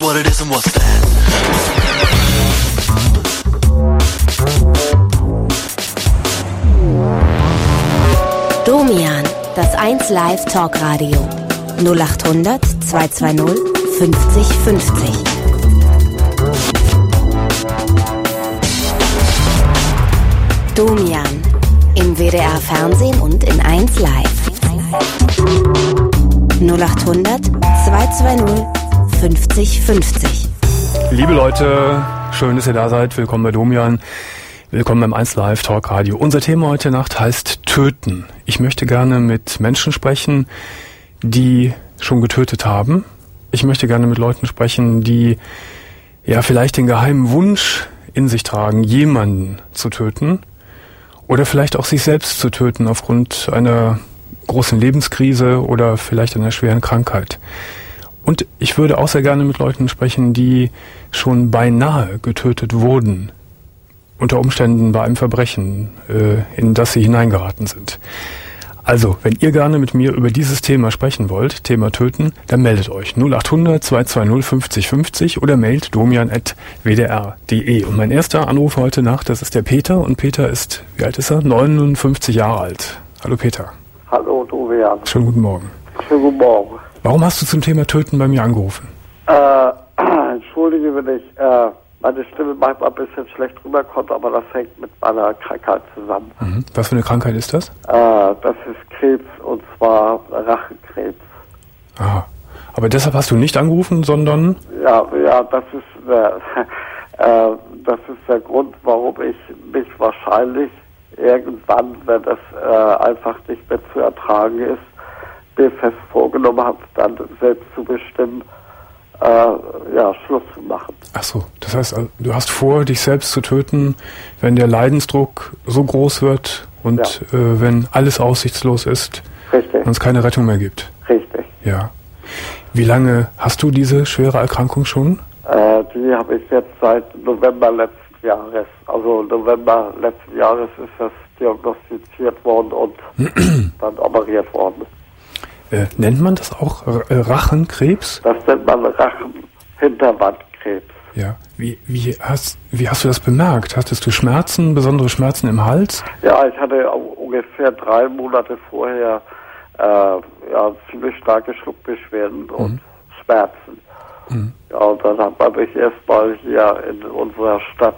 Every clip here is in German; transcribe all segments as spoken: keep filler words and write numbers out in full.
What it is and what's that? Domian, das eins Live Talkradio. null acht hundert zweihundertzweißig fünfzig fünfzig. Domian, im W D R Fernsehen und in eins Live. null acht hundert zweihundertzweißig fünfzig fünfzig. Liebe Leute, schön, dass ihr da seid. Willkommen bei Domian. Willkommen beim eins Live Talkradio. Unser Thema heute Nacht heißt Töten. Ich möchte gerne mit Menschen sprechen, die schon getötet haben. Ich möchte gerne mit Leuten sprechen, die ja vielleicht den geheimen Wunsch in sich tragen, jemanden zu töten oder vielleicht auch sich selbst zu töten aufgrund einer großen Lebenskrise oder vielleicht einer schweren Krankheit. Und ich würde auch sehr gerne mit Leuten sprechen, die schon beinahe getötet wurden, unter Umständen bei einem Verbrechen, äh, in das sie hineingeraten sind. Also, wenn ihr gerne mit mir über dieses Thema sprechen wollt, Thema Töten, dann meldet euch null acht hundert zweihundertzweißig fünfzig fünfzig oder mailt domian at w d r punkt d e. Und mein erster Anruf heute Nacht, das ist der Peter. Und Peter ist, wie alt ist er? neunundfünfzig Jahre alt. Hallo Peter. Hallo Domian. Schönen guten Morgen. Schönen guten Morgen. Warum hast du zum Thema Töten bei mir angerufen? Äh, entschuldige, wenn ich äh, meine Stimme manchmal ein bisschen schlecht rüberkommt, aber das hängt mit meiner Krankheit zusammen. Mhm. Was für eine Krankheit ist das? Äh, das ist Krebs, und zwar Rachenkrebs. Aha. Aber deshalb hast du nicht angerufen, sondern... Ja, ja, das ist, der, äh, das ist der Grund, warum ich mich wahrscheinlich irgendwann, wenn das äh, einfach nicht mehr zu ertragen ist, mir fest vorgenommen habe, dann selbst zu bestimmen, äh, ja, Schluss zu machen. Ach so, das heißt, du hast vor, dich selbst zu töten, wenn der Leidensdruck so groß wird und ja. äh, wenn alles aussichtslos ist, richtig, und es keine Rettung mehr gibt. Richtig. Ja. Wie lange hast du diese schwere Erkrankung schon? Äh, die habe ich jetzt seit November letzten Jahres. Also November letzten Jahres ist das diagnostiziert worden und dann operiert worden. Äh, nennt man das auch R- Rachenkrebs? Das nennt man Rachenhinterwandkrebs. Ja. Wie, wie, hast, wie hast du das bemerkt? Hattest du Schmerzen, besondere Schmerzen im Hals? Ja, ich hatte ungefähr drei Monate vorher äh, ja, ziemlich starke Schluckbeschwerden mhm. und Schmerzen. Mhm. Ja, und dann hat man mich erstmal hier in unserer Stadt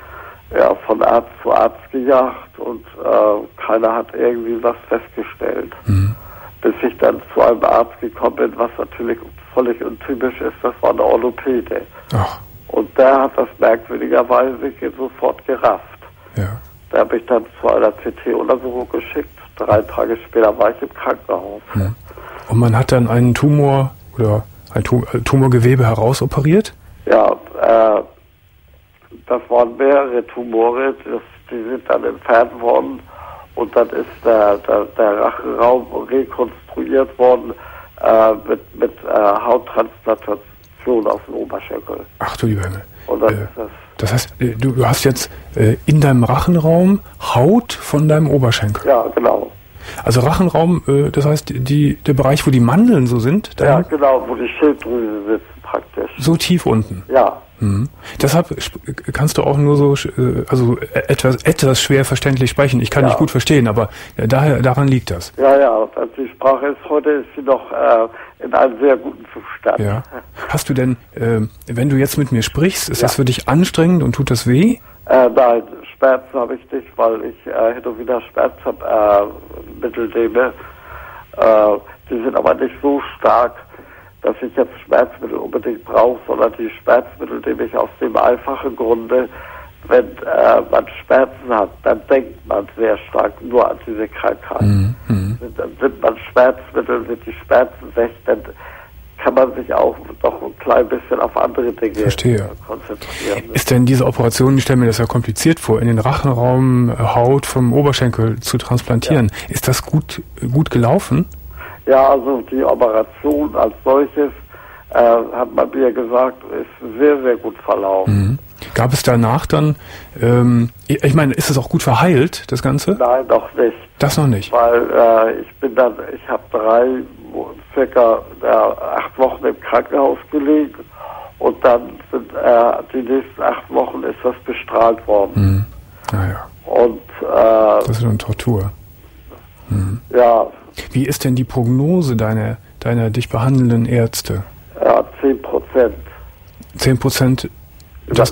ja, von Arzt zu Arzt gejagt und äh, keiner hat irgendwie was festgestellt. Mhm. Bis ich dann zu einem Arzt gekommen bin, was natürlich völlig untypisch ist, das war eine Orthopäde. Ach. Und der hat das merkwürdigerweise sofort gerafft. Ja. Der hat mich dann zu einer C T-Untersuchung geschickt. Drei Tage später war ich im Krankenhaus. Hm. Und man hat dann einen Tumor oder ein Tumorgewebe herausoperiert? Ja, äh, das waren mehrere Tumore, das, die sind dann entfernt worden. Und dann ist der, der, der Rachenraum rekonstruiert worden äh, mit, mit äh, Hauttransplantation auf dem Oberschenkel. Ach du lieber Himmel. Und dann äh, ist das, das heißt, du, du hast jetzt äh, in deinem Rachenraum Haut von deinem Oberschenkel. Ja, genau. Also Rachenraum, äh, das heißt die, der Bereich, wo die Mandeln so sind? Ja, genau, wo die Schilddrüse sitzen praktisch. So tief unten? Ja. Mhm. Deshalb kannst du auch nur so, also etwas, etwas schwer verständlich sprechen. Ich kann ja. nicht gut verstehen, aber daher, daran liegt das. Ja, ja, die Sprache ist heute ist sie noch äh, in einem sehr guten Zustand. Ja. Hast du denn, äh, wenn du jetzt mit mir sprichst, ist ja. das für dich anstrengend und tut das weh? Äh, nein, Schmerzen habe ich nicht, weil ich äh, hin und wieder Schmerzmittel äh, nehme. Äh, die sind aber nicht so stark, dass ich jetzt Schmerzmittel unbedingt brauche, sondern die Schmerzmittel nehme ich aus dem einfachen Grunde, wenn äh, man Schmerzen hat, dann denkt man sehr stark nur an diese Krankheit. Mhm. Dann sind man Schmerzmittel, sind die Schmerzen weg, dann kann man sich auch noch ein klein bisschen auf andere Dinge Verstehe. konzentrieren. Ist denn diese Operation, ich stelle mir das ja kompliziert vor, in den Rachenraum Haut vom Oberschenkel zu transplantieren, ja. Ist das gut, gut gelaufen? Ja, also die Operation als solches, äh, hat man mir gesagt, ist sehr, sehr gut verlaufen. Mhm. Gab es danach dann, ähm, ich meine, ist es auch gut verheilt, das Ganze? Nein, noch nicht. Das noch nicht? Weil äh, ich bin dann, ich habe drei, circa äh, acht Wochen im Krankenhaus gelegen Und dann sind äh, die nächsten acht Wochen ist das bestrahlt worden. Mhm. Ah, ja. Und äh, das ist schon Tortur. Mhm. Ja. Wie ist denn die Prognose deiner, deiner dich behandelnden Ärzte? Ja, zehn Prozent. zehn Prozent? Das,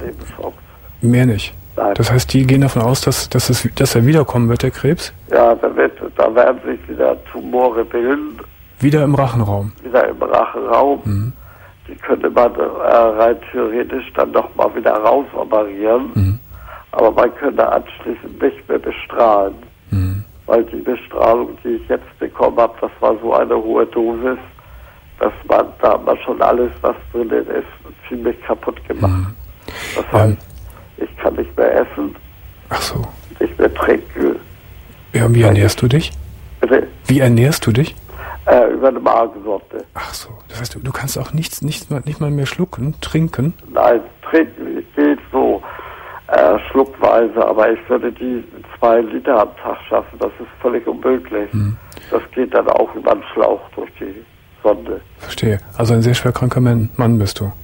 mehr nicht? Nein. Das heißt, die gehen davon aus, dass, dass, es, dass er wiederkommen wird, der Krebs? Ja, da, wird, da werden sich wieder Tumore bilden. Wieder im Rachenraum? Wieder im Rachenraum. Mhm. Die könnte man äh, rein theoretisch dann nochmal wieder rausoperieren. Mhm. Aber man könnte anschließend nicht mehr bestrahlen. Mhm. Weil die Bestrahlung, die ich jetzt bekommen habe, das war so eine hohe Dosis, dass man da hat man schon alles, was drin ist, ziemlich kaputt gemacht. Mhm. Das heißt, ähm. ich kann nicht mehr essen. Ach so. Nicht mehr trinken. Ja, wie ernährst du dich? Bitte? Wie ernährst du dich? Äh, über eine Magensorte. Ach so. Das heißt, du, du kannst auch nichts, nichts mal, nicht mal mehr schlucken, trinken? Nein, trinken geht so äh, schluckweise, aber ich würde die zwei Liter am Tag schaffen. Das ist völlig unmöglich. Hm. Das geht dann auch über den Schlauch durch die Sonde. Verstehe. Also ein sehr schwer kranker Mann, Mann bist du.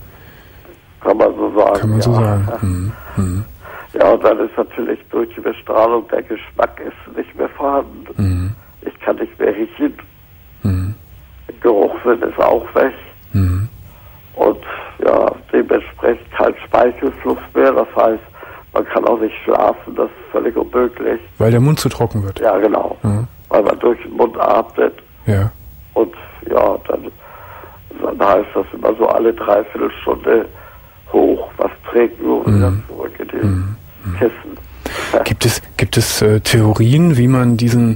Kann man so sagen. Kann man ja. so sagen. Hm. Hm. Ja, und dann ist natürlich durch die Bestrahlung der Geschmack ist nicht mehr vorhanden. Hm. Ich kann nicht mehr riechen. Hm. Der Geruchssinn ist auch weg. Hm. Und ja, dementsprechend kein Speichelfluss mehr. Das heißt, man kann auch nicht schlafen. Das ist völlig unmöglich. Weil der Mund zu trocken wird. Ja, genau. Hm. Weil man durch den Mund atmet. Ja. Und ja, dann, dann heißt das immer so alle Dreiviertelstunde hoch, was trinken und mm. wieder zurück in den mm. Kissen. Gibt es, gibt es äh, Theorien, wie man diesen,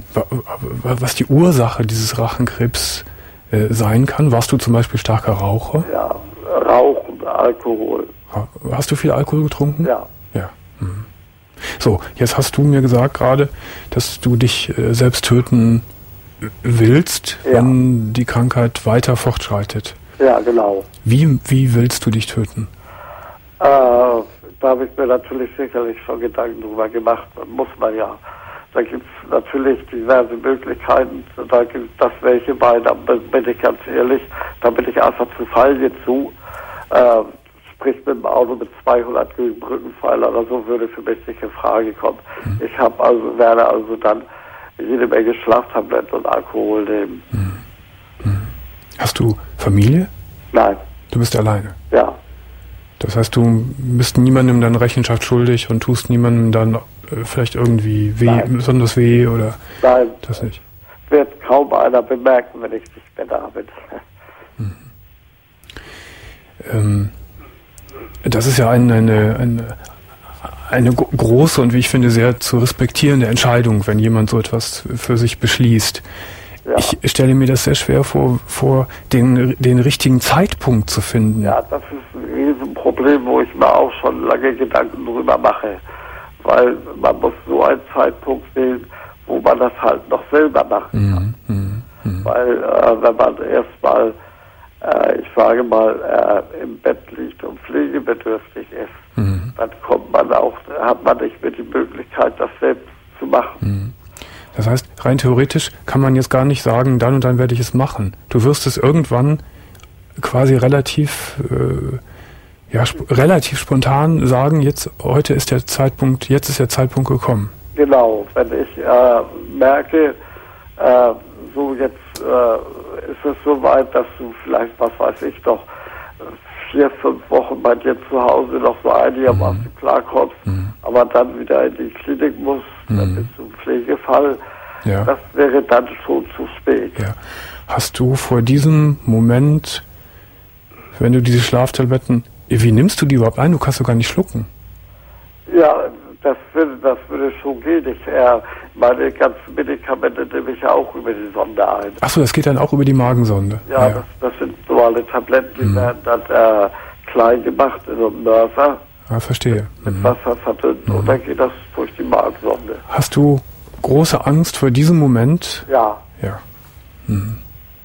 was die Ursache dieses Rachenkrebs äh, sein kann? Warst du zum Beispiel starker Raucher? Ja, Rauchen, Alkohol. Hast du viel Alkohol getrunken? Ja. Ja. Mhm. So, jetzt hast du mir gesagt gerade, dass du dich äh, selbst töten willst, ja. wenn die Krankheit weiter fortschreitet. Ja, genau. Wie, wie willst du dich töten? Äh, da habe ich mir natürlich sicherlich schon Gedanken drüber gemacht. Muss man ja. Da gibt es natürlich diverse Möglichkeiten. Da gibt es das welche bei, da bin ich ganz ehrlich, da bin ich einfach zu feil zu. Äh, sprich mit dem Auto mit zweihundert gegen Brückenpfeiler oder so würde für mich nicht in Frage kommen. Hm. Ich habe also, werde also dann jede Menge Schlaftabletten und Alkohol nehmen. Hm. Hm. Hast du Familie? Nein. Du bist alleine? Ja. Das heißt, du bist niemandem dann Rechenschaft schuldig und tust niemandem dann äh, vielleicht irgendwie weh, Nein. besonders weh oder Nein. Das nicht? Wird kaum einer bemerken, wenn ich nicht mehr da bin. Hm. Ähm, das ist ja ein, eine, eine, eine große und wie ich finde sehr zu respektierende Entscheidung, wenn jemand so etwas für sich beschließt. Ja. Ich stelle mir das sehr schwer vor, vor den, den richtigen Zeitpunkt zu finden. Ja, das ist ein Riesenproblem, wo ich mir auch schon lange Gedanken drüber mache. Weil man muss so einen Zeitpunkt wählen, wo man das halt noch selber machen kann. Mm, mm, mm. Weil äh, wenn man erstmal, äh, ich sage mal, äh, im Bett liegt und pflegebedürftig ist, mm. dann kommt man auch, hat man nicht mehr die Möglichkeit, das selbst zu machen. Mm. Das heißt, rein theoretisch kann man jetzt gar nicht sagen, dann und dann werde ich es machen. Du wirst es irgendwann quasi relativ, äh, ja, sp- relativ spontan sagen, jetzt, heute ist der Zeitpunkt, jetzt ist der Zeitpunkt gekommen. Genau, wenn ich äh, merke, äh, so jetzt äh, ist es so weit, dass du vielleicht, was weiß ich doch, vier, fünf Wochen bei dir zu Hause noch so einigermaßen mhm. klarkommst, mhm. aber dann wieder in die Klinik musst, mhm. dann bist du im Pflegefall. Ja. Das wäre dann schon zu spät. Ja. Hast du vor diesem Moment, wenn du diese Schlaftabletten, wie nimmst du die überhaupt ein? Du kannst doch gar nicht schlucken. Ja, das würde, das würde schon gehen. Ich, äh, meine ganzen Medikamente nehme ich auch über die Sonde ein. Achso, das geht dann auch über die Magensonde? Ja, ja. Das, das sind normale Tabletten, die mhm. werden dann äh, klein gemacht in so einem Mörser. Ah, verstehe. Mit mhm. Wasser verdünnt mhm. und dann geht das durch die Magensonde. Hast du große Angst vor diesem Moment? Ja. Ja. Mhm.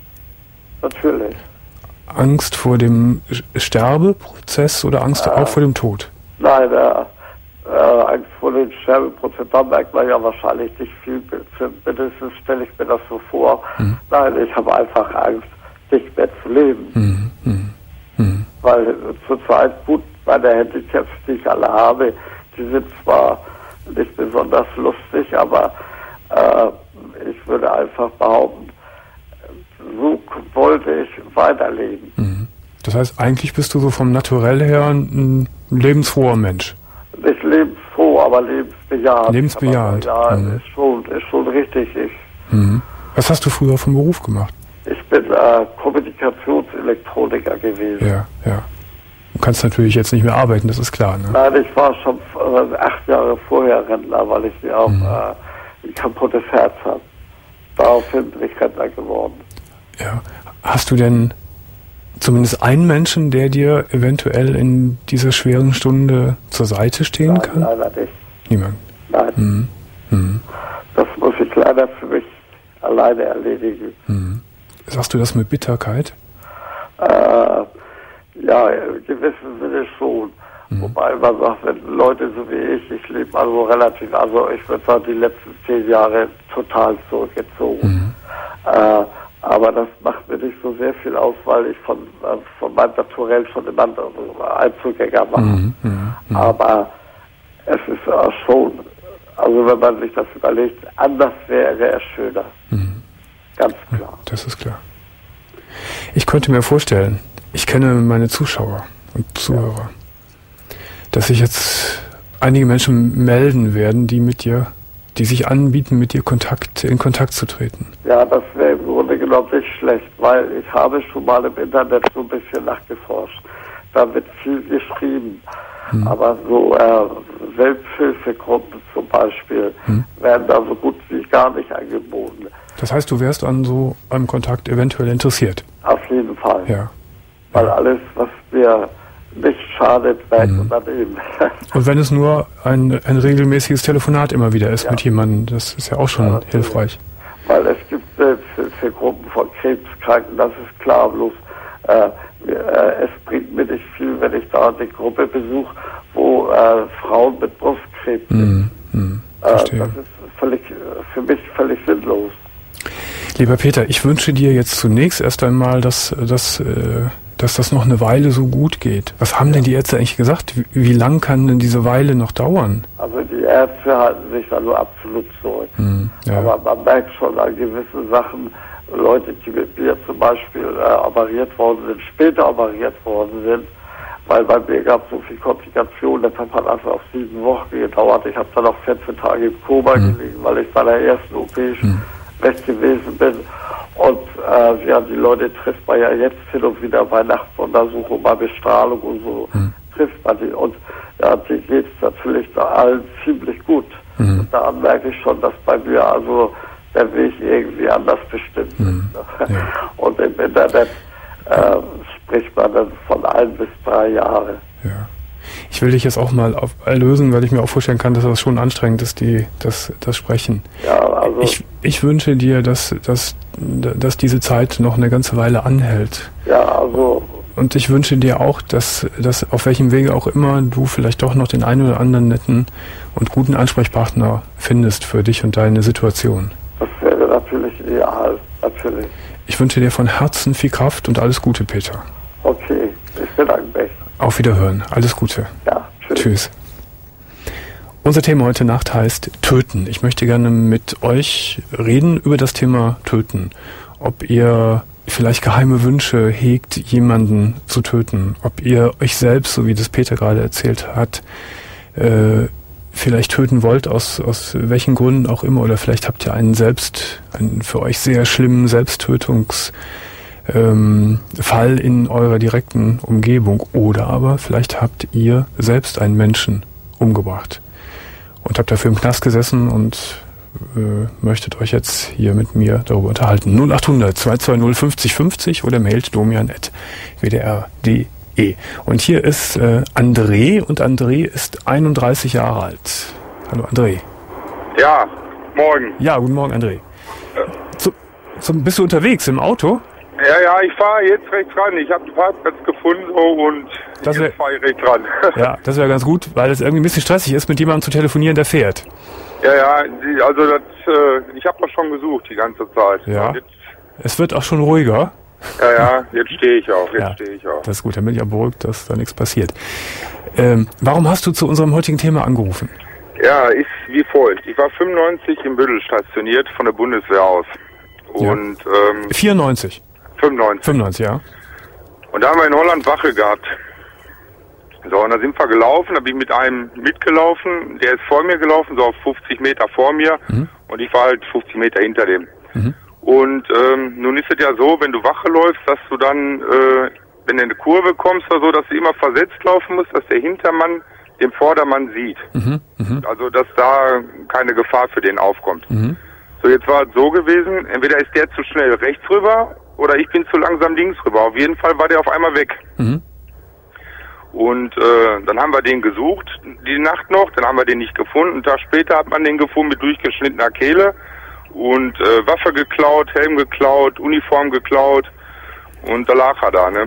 Natürlich. Angst vor dem Sterbeprozess oder Angst äh, auch vor dem Tod? Nein, äh, äh, Angst vor dem Sterbeprozess, da merkt man ja wahrscheinlich nicht viel. Mindestens stelle ich mir das so vor. Mhm. Nein, ich habe einfach Angst, nicht mehr zu leben. Mhm. Mhm. Weil zurzeit, gut, meine Handicaps, die ich alle habe, die sind zwar nicht besonders lustig, aber äh, ich würde einfach behaupten, so wollte ich weiterleben. Mhm. Das heißt, eigentlich bist du so vom Naturell her ein lebensfroher Mensch. Nicht lebensfroh, aber lebensbejahend. Lebensbejahend. Ja, mhm. ist schon, ist schon richtig. Ich, mhm. Was hast du früher vom Beruf gemacht? Ich bin äh, Kommunikationselektroniker gewesen. Ja, ja. Du kannst natürlich jetzt nicht mehr arbeiten, das ist klar, ne? Nein, ich war schon äh, acht Jahre vorher Rentner, weil ich mir auch mhm. äh, ein kaputtes Herz habe. Daraufhin bin ich Rentner geworden. Ja. Hast du denn zumindest einen Menschen, der dir eventuell in dieser schweren Stunde zur Seite stehen Nein, kann? leider nicht. Niemand? Nein. Mhm. Mhm. Das muss ich leider für mich alleine erledigen. Mhm. Sagst du das mit Bitterkeit? Äh, ja, im gewissen Sinne schon. Mhm. Wobei man sagt, wenn Leute so wie ich, ich lebe also relativ, also ich würde sagen, die letzten zehn Jahre total zurückgezogen. Mhm. Äh, aber das macht mir nicht so sehr viel aus, weil ich von, äh, von meinem Naturell schon immer Einzelgänger mache. Mhm. Mhm. Aber es ist äh, schon, also wenn man sich das überlegt, anders wäre es schöner. Mhm. Ganz klar. Das ist klar. Ich könnte mir vorstellen, ich kenne meine Zuschauer und Zuhörer, ja, dass sich jetzt einige Menschen melden werden, die mit dir, die sich anbieten, mit dir Kontakt, in Kontakt zu treten. Ja, das wäre im Grunde genommen nicht schlecht, weil ich habe schon mal im Internet so ein bisschen nachgeforscht. Da wird viel geschrieben. Hm. Aber so äh, Selbsthilfegruppen zum Beispiel hm. werden da so gut wie gar nicht angeboten. Das heißt, du wärst an so einem Kontakt eventuell interessiert? Auf jeden Fall. Ja. Weil ja. alles, was mir nicht schadet, weg mhm. und dann eben. Und wenn es nur ein, ein regelmäßiges Telefonat immer wieder ist, ja, mit jemandem, das ist ja auch schon ja, hilfreich. Weil es gibt Selbsthilfegruppen von Krebskranken, das ist klar, bloß äh, äh, es bringt mir nicht viel, wenn ich da eine Gruppe besuche, wo äh, Frauen mit Brustkrebs sind. Mhm. Mhm. Äh, das ist völlig, für mich völlig sinnlos. Lieber Peter, ich wünsche dir jetzt zunächst erst einmal, dass, dass, äh, dass das noch eine Weile so gut geht. Was haben ja. denn die Ärzte eigentlich gesagt? Wie, wie lang kann denn diese Weile noch dauern? Also die Ärzte halten sich also absolut zurück. Mhm, ja. Aber man merkt schon an gewissen Sachen, Leute, die mit mir zum Beispiel äh, operiert worden sind, später operiert worden sind, weil bei mir gab es so viele Komplikationen, das hat einfach auf sieben Wochen gedauert. Ich habe dann noch vierzehn Tage im Koma mhm. gelegen, weil ich bei der ersten O P mhm. weg gewesen bin. Und äh, ja, die Leute trifft man ja jetzt hin und wieder bei Nachtuntersuchungen, bei Bestrahlung und so, mhm. trifft man die. Und ja, die geht es natürlich da allen ziemlich gut. Mhm. Und da merke ich schon, dass bei mir also der Weg irgendwie anders bestimmt mhm. ist. Ja. Und im Internet äh, spricht man dann von ein bis drei Jahre. Ja. Ich will dich jetzt auch mal auf, erlösen, weil ich mir auch vorstellen kann, dass das schon anstrengend ist, die, das, das Sprechen. Ja, also ich, ich wünsche dir, dass, dass, dass diese Zeit noch eine ganze Weile anhält. Ja, also. Und ich wünsche dir auch, dass, dass auf welchem Wege auch immer du vielleicht doch noch den einen oder anderen netten und guten Ansprechpartner findest für dich und deine Situation. Das wäre natürlich ideal, natürlich. Ich wünsche dir von Herzen viel Kraft und alles Gute, Peter. Okay, ich bedanke mich. Auf Wiederhören. Alles Gute. Ja, tschüss. Tschüss. Unser Thema heute Nacht heißt Töten. Ich möchte gerne mit euch reden über das Thema Töten. Ob ihr vielleicht geheime Wünsche hegt, jemanden zu töten. Ob ihr euch selbst, so wie das Peter gerade erzählt hat, äh, vielleicht töten wollt, aus, aus welchen Gründen auch immer. Oder vielleicht habt ihr einen selbst, einen für euch sehr schlimmen Selbsttötungs Ähm, Fall in eurer direkten Umgebung, oder aber vielleicht habt ihr selbst einen Menschen umgebracht und habt dafür im Knast gesessen und äh, möchtet euch jetzt hier mit mir darüber unterhalten. null achthundert zwei zwei null fünfzig fünfzig oder mailt domian at w d r punkt d e. Und hier ist äh, André, und André ist einunddreißig Jahre alt. Hallo André. Ja, morgen. Ja, guten Morgen André. Zu, zum, bist du unterwegs im Auto? Ja, ja, ich fahre jetzt rechts ran. Ich habe den Parkplatz gefunden oh, und das wär, jetzt fahre ich rechts ran. Ja, das wäre ganz gut, weil es irgendwie ein bisschen stressig ist, mit jemandem zu telefonieren, der fährt. Ja, ja, also das, äh, ich habe das schon gesucht die ganze Zeit. Ja, es wird auch schon ruhiger. Ja, ja, jetzt stehe ich auch, jetzt ja, stehe ich auch. Das ist gut, dann bin ich ja beruhigt, dass da nichts passiert. Ähm, warum hast du zu unserem heutigen Thema angerufen? Ja, ist wie folgt. Ich war fünfundneunzig im Büdel stationiert von der Bundeswehr aus. Und, ja. ähm... vierundneunzig? fünfundneunzig. fünfundneunzig, ja. Und da haben wir in Holland Wache gehabt. So, und da sind wir gelaufen, da bin ich mit einem mitgelaufen, der ist vor mir gelaufen, so auf fünfzig Meter vor mir, mhm. und ich war halt fünfzig Meter hinter dem. Mhm. Und ähm, nun ist es ja so, wenn du Wache läufst, dass du dann, äh, wenn du in eine Kurve kommst oder so, dass du immer versetzt laufen musst, dass der Hintermann den Vordermann sieht. Mhm. Mhm. Also, dass da keine Gefahr für den aufkommt. Mhm. So, jetzt war es so gewesen, entweder ist der zu schnell rechts rüber oder ich bin zu langsam links rüber. Auf jeden Fall war der auf einmal weg. Mhm. Und äh, dann haben wir den gesucht, die Nacht noch, dann haben wir den nicht gefunden. Einen Tag später hat man den gefunden mit durchgeschnittener Kehle und äh, Waffe geklaut, Helm geklaut, Uniform geklaut und da lag er da, ne?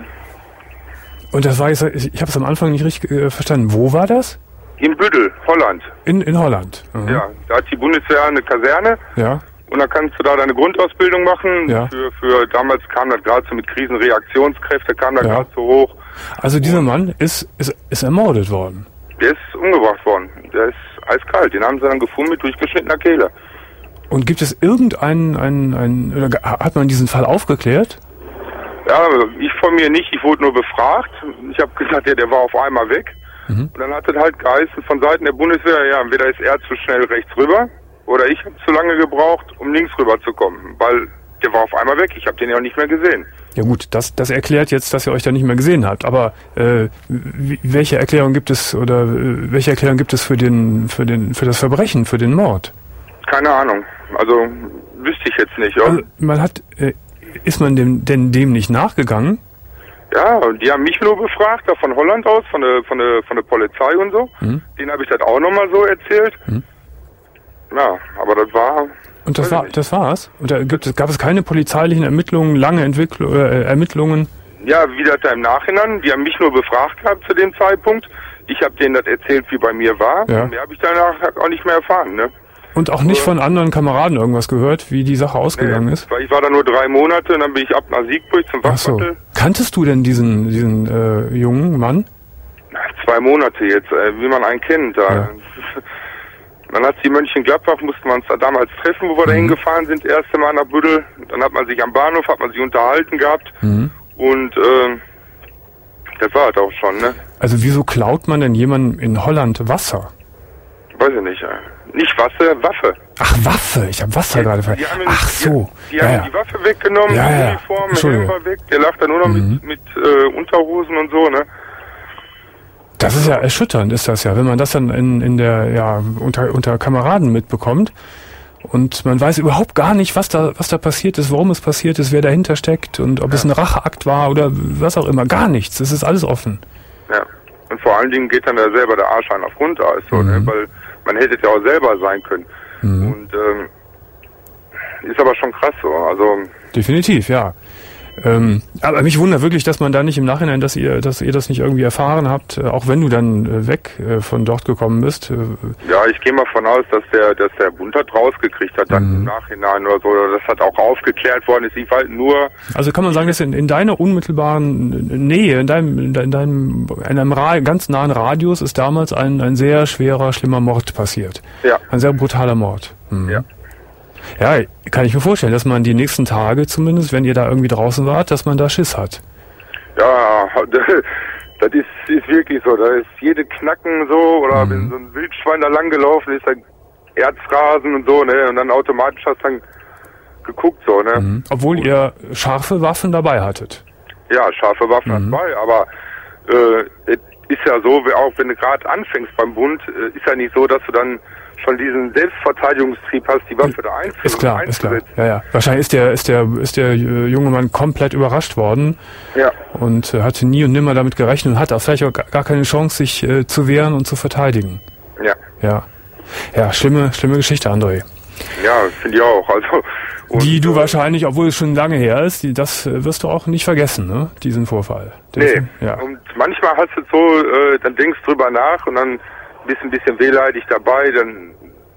Und das war jetzt, ich habe es am Anfang nicht richtig äh, verstanden. Wo war das? In Büdel, Holland. In, in Holland? Mhm. Ja, da hat die Bundeswehr eine Kaserne. Ja. Und da kannst du da deine Grundausbildung machen. Ja. Für, für damals kam das gerade so mit Krisenreaktionskräfte, kam da ja. gerade so hoch. Also dieser und Mann ist, ist, ist ermordet worden? Der ist umgebracht worden. Der ist eiskalt. Den haben sie dann gefunden mit durchgeschnittener Kehle. Und gibt es irgendeinen, einen, einen, oder hat man diesen Fall aufgeklärt? Ja, ich von mir nicht. Ich wurde nur befragt. Ich habe gesagt, ja, der war auf einmal weg. Mhm. Und dann hat es halt geheißen von Seiten der Bundeswehr, ja, entweder ist er zu schnell rechts rüber oder ich habe zu lange gebraucht, um links rüber zu kommen, weil der war auf einmal weg. Ich habe den ja auch nicht mehr gesehen. Ja gut, das, das erklärt jetzt, dass ihr euch da nicht mehr gesehen habt. Aber äh, welche Erklärung gibt es oder äh, welche Erklärung gibt es für den, für den, für das Verbrechen, für den Mord? Keine Ahnung. Also wüsste ich jetzt nicht. Also, man hat, äh, ist man dem denn dem nicht nachgegangen? Ja, die haben mich nur befragt, da von Holland aus, von der von der von der Polizei und so. Mhm. Denen habe ich das auch nochmal so erzählt. Mhm. Ja, aber das war. Und das war, das war's? Und da gibt es, gab es keine polizeilichen Ermittlungen, lange Entwickl äh, Ermittlungen? Ja, wie das da im Nachhinein. Die haben mich nur befragt gehabt zu dem Zeitpunkt. Ich habe denen das erzählt, wie bei mir war. Ja. Mehr habe ich danach auch nicht mehr erfahren, ne? Und auch nicht von anderen Kameraden irgendwas gehört, wie die Sache ausgegangen nee, ist? Weil ich war da nur drei Monate und dann bin ich ab nach Siegburg zum Wachbattel. Ach so. Kanntest du denn diesen diesen äh, jungen Mann? Na, zwei Monate jetzt, äh, wie man einen kennt. Da. Ja. Dann hat sie Mönchengladbach, mussten wir uns da damals treffen, wo wir mhm. da hingefahren sind, das erste Mal nach Büdel. Dann hat man sich am Bahnhof, hat man sich unterhalten gehabt. Mhm. Und äh, das war es auch schon, ne? Also wieso klaut man denn jemandem in Holland Wasser? Weiß ich nicht, ja. Nicht Wasser, Waffe. Ach, Waffe, ich habe Wasser die, gerade verstanden. Ach so. Die, die ja, haben ja. die Waffe weggenommen, ja, die ja. Uniform, der Helm war weg, der lag da nur noch mhm. mit, mit äh, Unterhosen und so, ne? Das ist ja erschütternd, ist das ja, wenn man das dann in, in der, ja, unter, unter Kameraden mitbekommt und man weiß überhaupt gar nicht, was da, was da passiert ist, warum es passiert ist, wer dahinter steckt und ob ja. es ein Racheakt war oder was auch immer, gar nichts, es ist alles offen. Ja, und vor allen Dingen geht dann ja selber der Arsch auf Grundeis, so, mhm. ne, weil man hätte es ja auch selber sein können. Mhm. Und ähm, ist aber schon krass so. Also definitiv, ja. Ähm, aber mich wundert wirklich, dass man da nicht im Nachhinein, dass ihr, dass ihr das nicht irgendwie erfahren habt, äh, auch wenn du dann äh, weg äh, von dort gekommen bist. Äh, ja, ich gehe mal von aus, dass der, dass der Bund das rausgekriegt hat, dann mhm. im Nachhinein oder so, oder dass das auch aufgeklärt worden ist. Ich halt nur. Also kann man sagen, dass in, in deiner unmittelbaren Nähe, in deinem, in deinem, in einem Ra- ganz nahen Radius ist damals ein, ein sehr schwerer, schlimmer Mord passiert. Ja. Ein sehr brutaler Mord. Mhm. Ja. Ja, kann ich mir vorstellen, dass man die nächsten Tage zumindest, wenn ihr da irgendwie draußen wart, dass man da Schiss hat. Ja, das ist, ist wirklich so. Da ist jede Knacken so, oder mhm. wenn so ein Wildschwein da lang gelaufen ist, da Erzrasen und so, ne, und dann automatisch hast du dann geguckt, so, ne. Mhm. Obwohl und, ihr scharfe Waffen dabei hattet. Ja, scharfe Waffen mhm. dabei, aber äh, ist ja so, auch wenn du gerade anfängst beim Bund, äh, ist ja nicht so, dass du dann schon diesen Selbstverteidigungstrieb hast, die Waffe da einzusetzen. Ist klar, ist klar. Ja, ja. Wahrscheinlich ist der, ist der, ist der junge Mann komplett überrascht worden. Ja. Und äh, hatte nie und nimmer damit gerechnet und hat auch vielleicht auch gar keine Chance, sich äh, zu wehren und zu verteidigen. Ja. Ja. Ja, schlimme, schlimme Geschichte, André. Ja, finde ich auch. Also, und, die du äh, wahrscheinlich, obwohl es schon lange her ist, die, das äh, wirst du auch nicht vergessen, ne? Diesen Vorfall. Nee. Ja. Und manchmal hast du so, äh, dann denkst du drüber nach und dann bist ein bisschen wehleidig dabei, dann,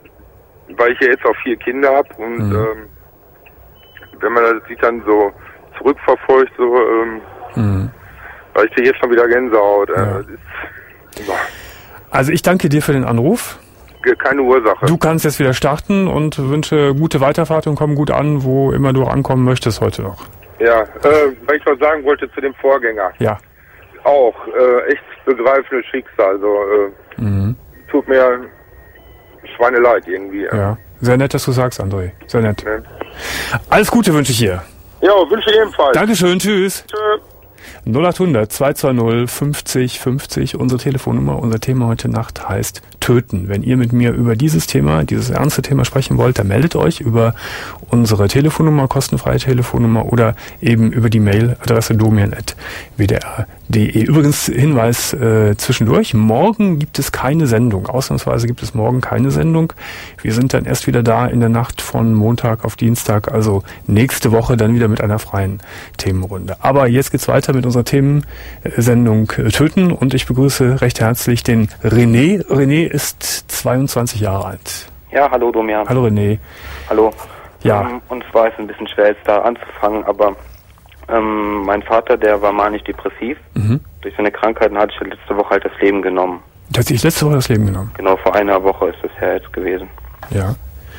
weil ich ja jetzt auch vier Kinder habe und mhm. ähm, wenn man das sieht dann so zurückverfolgt, so, ähm, Mhm. weil ich kriege jetzt schon wieder Gänsehaut. Äh, Ja. das ist, boah, Also ich danke dir für den Anruf. keine Ursache. Du kannst jetzt wieder starten und wünsche gute Weiterfahrt und komm gut an, wo immer du ankommen möchtest heute noch. Ja, äh, weil ich noch sagen wollte zu dem Vorgänger. Ja. Auch, äh, echt begreifendes Schicksal, also, äh, Mhm. tut mir Schweineleid irgendwie. Ja. Sehr nett, dass du sagst, André. Sehr nett. Ne? Alles Gute wünsche ich dir. Ja, wünsche ebenfalls. Dankeschön, tschüss. Tschö. null acht hundert zwei zwei null fünfzig fünfzig, unsere Telefonnummer. Unser Thema heute Nacht heißt Töten. Wenn ihr mit mir über dieses Thema, dieses ernste Thema sprechen wollt, dann meldet euch über unsere Telefonnummer, kostenfreie Telefonnummer oder eben über die Mailadresse domian at w d r punkt d e. Übrigens Hinweis äh, zwischendurch, morgen gibt es keine Sendung. Ausnahmsweise gibt es morgen keine Sendung. Wir sind dann erst wieder da in der Nacht von Montag auf Dienstag, also nächste Woche dann wieder mit einer freien Themenrunde. Aber jetzt geht's weiter mit unserer Themensendung äh, Töten und ich begrüße recht herzlich den René. René ist zweiundzwanzig Jahre alt. Ja, hallo Domian. Hallo René. Hallo. Ja. Ähm, und zwar ist es ein bisschen schwer jetzt da anzufangen, aber ähm, mein Vater, der war manisch-depressiv. Mhm. Durch seine Krankheiten hatte ich letzte Woche halt das Leben genommen. Der hat sich letzte Woche das Leben genommen. Genau, vor einer Woche ist das ja jetzt gewesen. Ja.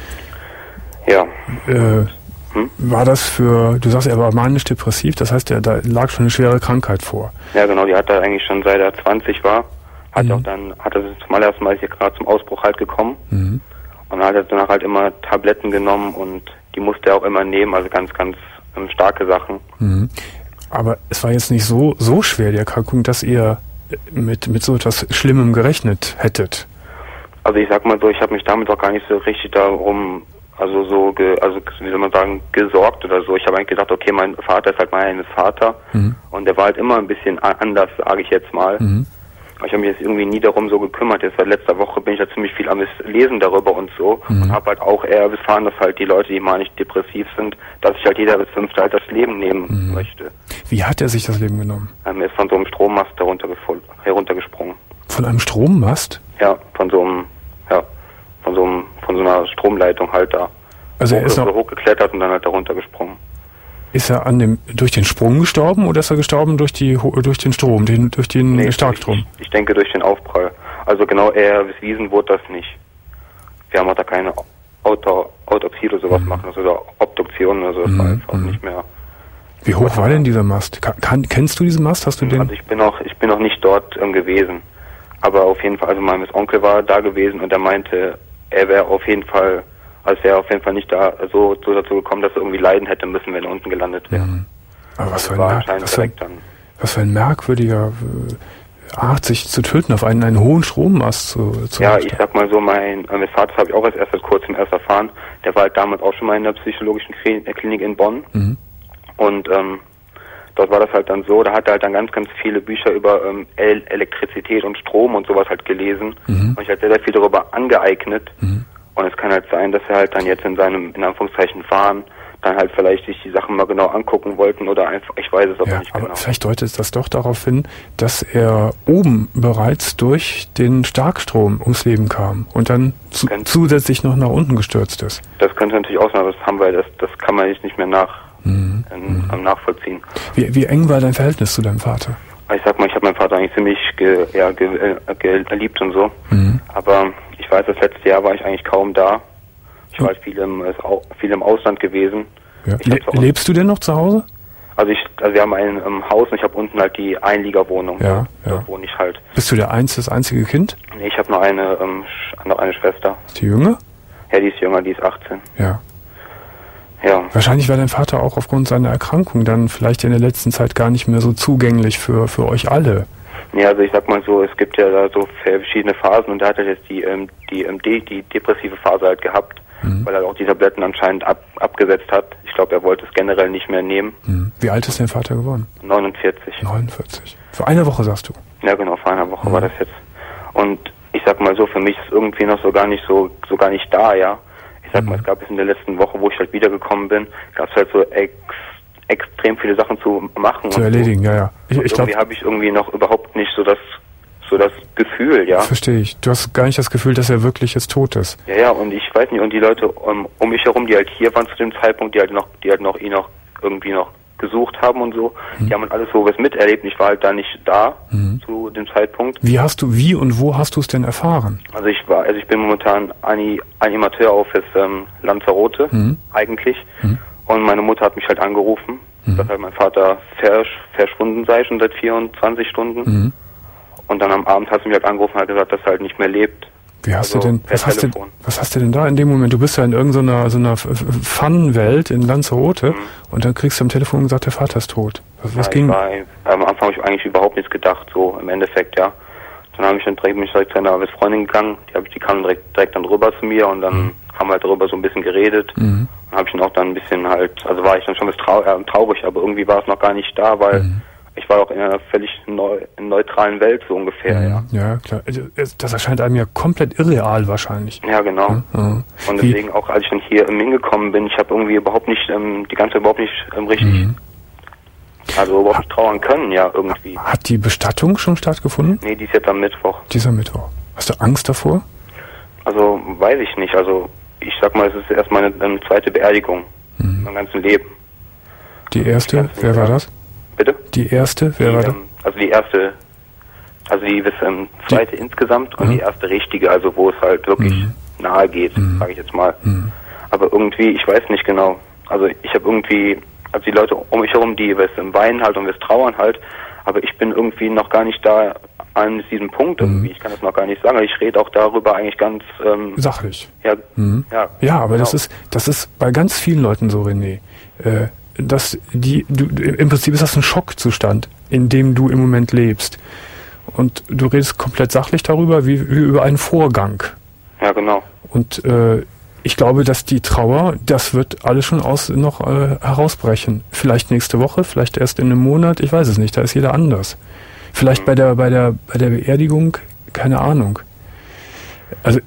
Ja. Äh, Hm? war das für, du sagst, er war manisch-depressiv, das heißt, er, da lag schon eine schwere Krankheit vor. Ja, genau, die hat er eigentlich schon seit er zwanzig war. Hat Mhm. auch dann, hat er zum allerersten Mal hier gerade zum Ausbruch halt gekommen. Mhm. Und dann hat er danach halt immer Tabletten genommen und die musste er auch immer nehmen, also ganz, ganz ähm, starke Sachen. Mhm. Aber es war jetzt nicht so, so schwer, die Erkrankung, dass ihr mit, mit so etwas Schlimmem gerechnet hättet. Also ich sag mal so, ich habe mich damit auch gar nicht so richtig darum, also so, ge, also wie soll man sagen, gesorgt oder so. Ich habe eigentlich gedacht, okay, mein Vater ist halt mein Vater Mhm. und der war halt immer ein bisschen a- anders, sage ich jetzt mal. Mhm. Aber ich habe mich jetzt irgendwie nie darum so gekümmert. Jetzt seit letzter Woche bin ich da ziemlich viel am Lesen darüber und so Mhm. und habe halt auch eher erfahren, dass halt die Leute, die manisch depressiv sind, dass sich halt jeder bis fünfte halt das Leben nehmen Mhm. möchte. Wie hat er sich das Leben genommen? Ähm, Er ist von so einem Strommast heruntergefol- heruntergesprungen. Von einem Strommast? Ja, von so einem, ja, von so einem, von so einer Stromleitung halt da. Also er ist, so noch, hochgeklettert und dann halt da runtergesprungen. ist er an dem, durch den Sprung gestorben oder ist er gestorben durch die, durch den Strom, den, durch den Nee, Starkstrom? Ich, ich denke durch den Aufprall. Also genau eher bewiesen wurde das nicht. Wir haben auch da keine Auto, Autopsie oder sowas machen, also oder Obduktion oder so, das war Mhm, einfach mhm. nicht mehr. Wie hoch war denn dieser Mast? Kann, kann, kennst du diesen Mast? Hast du den? Also ich bin auch, ich bin auch nicht dort ähm, gewesen. Aber auf jeden Fall, also mein Onkel war da gewesen und er meinte, er wäre auf jeden Fall, also wäre auf jeden Fall nicht da so, so dazu gekommen, dass er irgendwie leiden hätte müssen, wenn er unten gelandet wäre. Mhm. Aber was für, ein war Mer- anscheinend was, für ein, direkt dann. was für ein merkwürdiger äh, Art, sich zu töten, auf einen, einen hohen Strommast zu, zu Ja, ich sag mal so, mein, äh, mein Vater habe ich auch erst erst seit kurzem erst erfahren. Der war halt damals auch schon mal in der psychologischen Kli- äh, Klinik in Bonn. Mhm. Und ähm, dort war das halt dann so, da hat er halt dann ganz, ganz viele Bücher über ähm, El- Elektrizität und Strom und sowas halt gelesen. Mhm. Und ich halt sehr, sehr viel darüber angeeignet. Mhm. Und es kann halt sein, dass er halt dann jetzt in seinem, in Anführungszeichen, Fahren dann halt vielleicht sich die Sachen mal genau angucken wollten oder einfach, ich weiß es aber Ja, nicht aber genau. vielleicht deutet das doch darauf hin, dass er oben bereits durch den Starkstrom ums Leben kam und dann zu, Könnte- zusätzlich noch nach unten gestürzt ist. Das könnte natürlich auch sein, aber das haben wir, das, das kann man jetzt nicht mehr nach, Mhm. ähm, nachvollziehen. Wie, wie eng war dein Verhältnis zu deinem Vater? Ich sag mal, ich habe meinen Vater eigentlich ziemlich ge, ja, ge, äh, geliebt und so. Mhm. Aber ich weiß, das letzte Jahr war ich eigentlich kaum da. Ich war Ja. halt viel im, ist auch viel im Ausland gewesen. Ja. Ich hab Le zwar- lebst du denn noch zu Hause? Also ich, also wir haben ein ähm, Haus und ich habe unten halt die Einliegerwohnung. Ja, Dort ja. wohne ich halt. Bist du der einz, das einzige Kind? Nee, ich habe noch eine, ähm, sch- noch eine Schwester. Ist die jünger? Ja, die ist jünger, die ist achtzehn. Ja. Ja. Wahrscheinlich war dein Vater auch aufgrund seiner Erkrankung dann vielleicht in der letzten Zeit gar nicht mehr so zugänglich für, für euch alle. Ja, also ich sag mal so, es gibt ja da so verschiedene Phasen und da hat er jetzt die, ähm, die, ähm, die, die depressive Phase halt gehabt, Mhm. weil er auch die Tabletten anscheinend ab, abgesetzt hat. Ich glaube, er wollte es generell nicht mehr nehmen. Hm. Wie alt ist dein Vater geworden? neunundvierzig. neunundvierzig. Vor einer Woche sagst du. Ja, genau, vor einer Woche Mhm. war das jetzt. Und ich sag mal so, für mich ist irgendwie noch so gar nicht so, so gar nicht da, ja. Ich sag Mhm. mal, es gab es in der letzten Woche, wo ich halt wiedergekommen bin, gab es halt so ex, extrem viele Sachen zu machen. Zu und erledigen, ja, ja. Ich, So. Und ich glaube, irgendwie habe ich irgendwie noch überhaupt nicht so das, so das Gefühl, ja. verstehe ich. Du hast gar nicht das Gefühl, dass er wirklich jetzt tot ist. Ja, ja, und ich weiß nicht, und die Leute um, um mich herum, die halt hier waren zu dem Zeitpunkt, die halt noch, die halt noch ihn noch irgendwie noch gesucht haben und so. Mhm. Die haben halt alles so was miterlebt. Ich war halt da nicht da mhm. zu dem Zeitpunkt. Wie hast du, wie und wo hast du es denn erfahren? Also ich war, also ich bin momentan Ani, Animateur auf das ähm, Lanzarote mhm. eigentlich. Mhm. Und meine Mutter hat mich halt angerufen, mhm. dass halt mein Vater versch, verschwunden sei schon seit vierundzwanzig Stunden. Mhm. Und dann am Abend hat sie mich halt angerufen und hat gesagt, dass er halt nicht mehr lebt. Wie hast also du denn, was hast du, was hast du denn da in dem Moment? Du bist ja in irgendeiner so einer Fun-Welt in Lanzarote mhm. und dann kriegst du am Telefon gesagt, der Vater ist tot. Was, was ja, ging? War, am Anfang habe ich eigentlich überhaupt nichts gedacht, so im Endeffekt, ja. Dann habe ich dann direkt, bin ich direkt zu einer Freundin gegangen, die, hab ich, die kam direkt, direkt dann rüber zu mir und dann mhm. haben wir halt darüber so ein bisschen geredet. Mhm. Dann habe ich dann auch dann ein bisschen halt, also war ich dann schon ein bisschen trau äh, traurig, aber irgendwie war es noch gar nicht da, weil mhm. ich war auch in einer völlig neu, neutralen Welt so ungefähr, ja. Ja, klar. Das erscheint einem ja komplett irreal wahrscheinlich. Ja, genau. Ja, ja. Und deswegen Wie? auch, als ich dann hier hingekommen bin, ich habe irgendwie überhaupt nicht, ähm, die ganze Zeit überhaupt nicht ähm, richtig, mhm. also überhaupt nicht trauern können, ja, irgendwie. Hat die Bestattung schon stattgefunden? Nee, die ist jetzt am Mittwoch. Dieser Mittwoch. Hast du Angst davor? Also, weiß ich nicht. Also, ich sag mal, es ist erstmal eine, eine zweite Beerdigung mhm. in meinem ganzen Leben. Die erste? Wer war das? Bitte? Die erste? Wer die, war das? Ähm, also die erste, also die bis ähm, zweite die? insgesamt und mhm. die erste richtige, also wo es halt wirklich mhm. nahe geht, mhm. sage ich jetzt mal. Mhm. Aber irgendwie, ich weiß nicht genau. Also ich habe irgendwie, also die Leute um mich herum, die was im Weinen halt und was trauern halt, aber ich bin irgendwie noch gar nicht da an diesem Punkt irgendwie. Mhm. Ich kann das noch gar nicht sagen. Ich rede auch darüber eigentlich ganz ähm, sachlich. Ja, mhm. ja, ja, aber genau. das ist, das ist bei ganz vielen Leuten so, René. Äh, dass die, du, im Prinzip ist das ein Schockzustand, in dem du im Moment lebst. Und du redest komplett sachlich darüber, wie, wie über einen Vorgang. Ja, genau. Und äh, ich glaube, dass die Trauer, das wird alles schon aus noch äh, herausbrechen. Vielleicht nächste Woche, vielleicht erst in einem Monat, ich weiß es nicht, da ist jeder anders. Vielleicht mhm. bei der, bei der, bei der Beerdigung, keine Ahnung. Also,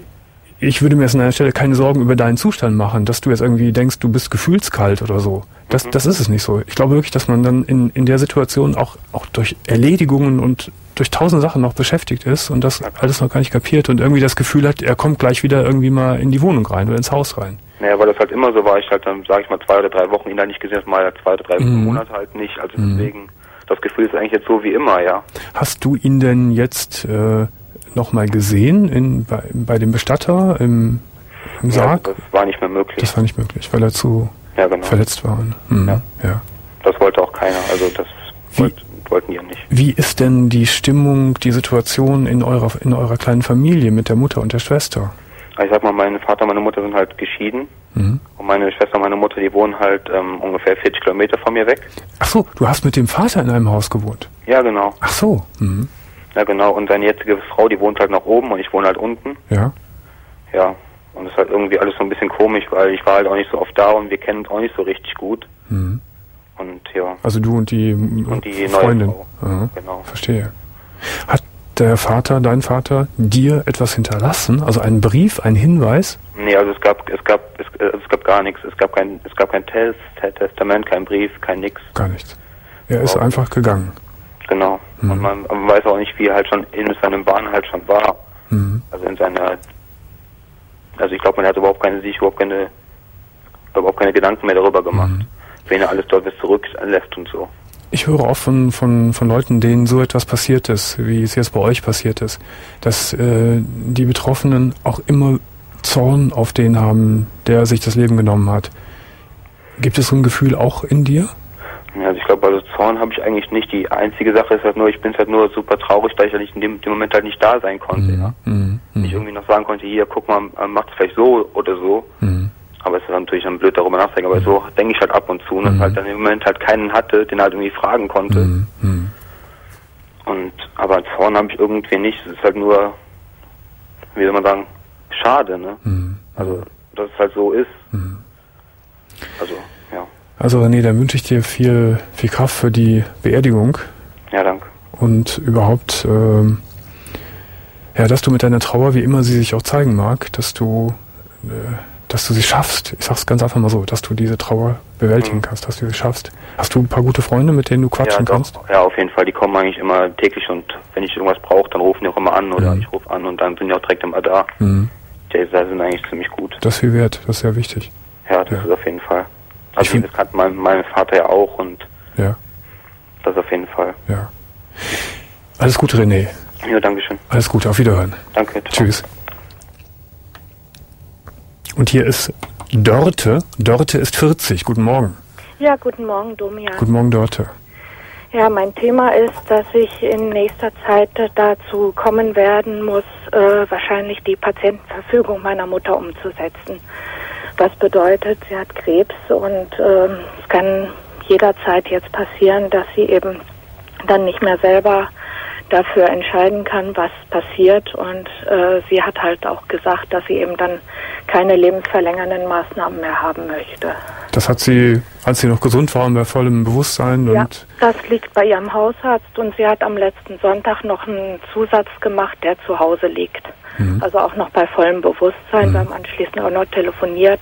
ich würde mir jetzt an deiner Stelle keine Sorgen über deinen Zustand machen, dass du jetzt irgendwie denkst, du bist gefühlskalt oder so. Das, mhm. das ist es nicht so. Ich glaube wirklich, dass man dann in, in der Situation auch, auch durch Erledigungen und durch tausend Sachen noch beschäftigt ist und das alles noch gar nicht kapiert und irgendwie das Gefühl hat, er kommt gleich wieder irgendwie mal in die Wohnung rein oder ins Haus rein. Naja, weil das halt immer so war, ich halt dann, sage ich mal, zwei oder drei Wochen ihn da nicht gesehen habe, mal zwei oder drei mhm. Monate halt nicht. Also mhm. deswegen, das Gefühl ist eigentlich jetzt so wie immer, ja. Hast du ihn denn jetzt äh, noch mal gesehen in, bei, bei dem Bestatter im, im ja, Sarg? Das war nicht mehr möglich. Das war nicht möglich, weil er zu ja, genau. verletzt war. Mhm. Ja. ja. Das wollte auch keiner, also das wollt, wollten die ja nicht. Wie ist denn die Stimmung, die Situation in eurer, in eurer kleinen Familie mit der Mutter und der Schwester? Ich sag mal, mein Vater und meine Mutter sind halt geschieden. Mhm. Und meine Schwester und meine Mutter, die wohnen halt ähm, ungefähr vierzig Kilometer von mir weg. Ach so, du hast mit dem Vater in einem Haus gewohnt? Ja, genau. Ach so. Mhm. Ja, genau. Und seine jetzige Frau, die wohnt halt nach oben und ich wohne halt unten. Ja. Ja. Und das ist halt irgendwie alles so ein bisschen komisch, weil ich war halt auch nicht so oft da und wir kennen uns auch nicht so richtig gut. Mhm. Und ja. Also du und die, und die Freundin. Neue Frau. Aha. Genau. Verstehe. Hat der Vater, dein Vater, dir etwas hinterlassen? Also einen Brief, einen Hinweis? Nee, also es gab, es gab, es, es gab gar nichts. Es gab kein, es gab kein Test, Testament, kein Brief, kein nix. Gar nichts. Er ist auch einfach gegangen. Genau. Mhm. Und man, man weiß auch nicht, wie er halt schon in seinem Wahn halt schon war. Mhm. Also in seiner, also ich glaube, man hat überhaupt keine, sich überhaupt keine, überhaupt keine Gedanken mehr darüber gemacht, mhm. wen er alles dort bis zurücklässt und so. Ich höre oft von, von, von Leuten, denen so etwas passiert ist, wie es jetzt bei euch passiert ist, dass äh, die Betroffenen auch immer Zorn auf den haben, der sich das Leben genommen hat. Gibt es so ein Gefühl auch in dir? Ja, also ich glaube, also Zorn habe ich eigentlich nicht. Die einzige Sache ist halt nur, ich bin halt nur super traurig, da ich halt in dem, dem Moment halt nicht da sein konnte. Mhm. Ja? Mhm. Nicht irgendwie noch sagen konnte, hier, guck mal, macht es vielleicht so oder so. Mhm. Aber es ist natürlich dann blöd, darüber nachzudenken. Aber mhm. so denke ich halt ab und zu, und mhm. halt dann im Moment halt keinen hatte, den halt irgendwie fragen konnte. Mhm. Und aber Zorn habe ich irgendwie nicht. Es ist halt nur, wie soll man sagen, schade, ne? Mhm. Also, dass es halt so ist. Mhm. Also, ja. Also René, dann wünsche ich dir viel, viel Kraft für die Beerdigung. Ja, danke. Und überhaupt, ähm, ja, dass du mit deiner Trauer, wie immer sie sich auch zeigen mag, dass du, äh, dass du sie schaffst. Ich sag's ganz einfach mal so, dass du diese Trauer bewältigen mhm. kannst, dass du sie schaffst. Hast du ein paar gute Freunde, mit denen du quatschen ja, kannst? Ja, auf jeden Fall. Die kommen eigentlich immer täglich, und wenn ich irgendwas brauche, dann rufen die auch immer an, oder mhm. ich rufe an und dann sind die auch direkt immer da. Mhm. Die sind eigentlich ziemlich gut. Das ist viel wert, das ist sehr wichtig. Ja, das ja. ist auf jeden Fall. Also Also das hat mein, mein Vater ja auch und ja. das auf jeden Fall. Ja. Alles Gute, René. Ja, danke schön. Alles Gute, auf Wiederhören. Danke. Ciao. Tschüss. Und hier ist Dörte. Dörte ist vierzig. Guten Morgen. Ja, guten Morgen, Domian. Guten Morgen, Dörte. Ja, mein Thema ist, dass ich in nächster Zeit dazu kommen werden muss, äh, wahrscheinlich die Patientenverfügung meiner Mutter umzusetzen. Was bedeutet, sie hat Krebs und äh, es kann jederzeit jetzt passieren, dass sie eben dann nicht mehr selber dafür entscheiden kann, was passiert. Und äh, sie hat halt auch gesagt, dass sie eben dann keine lebensverlängernden Maßnahmen mehr haben möchte. Das hat sie, als sie noch gesund war und bei vollem Bewusstsein. Ja, und das liegt bei ihrem Hausarzt und sie hat am letzten Sonntag noch einen Zusatz gemacht, der zu Hause liegt. Mhm. Also auch noch bei vollem Bewusstsein. Mhm. Wir haben anschließend auch noch telefoniert.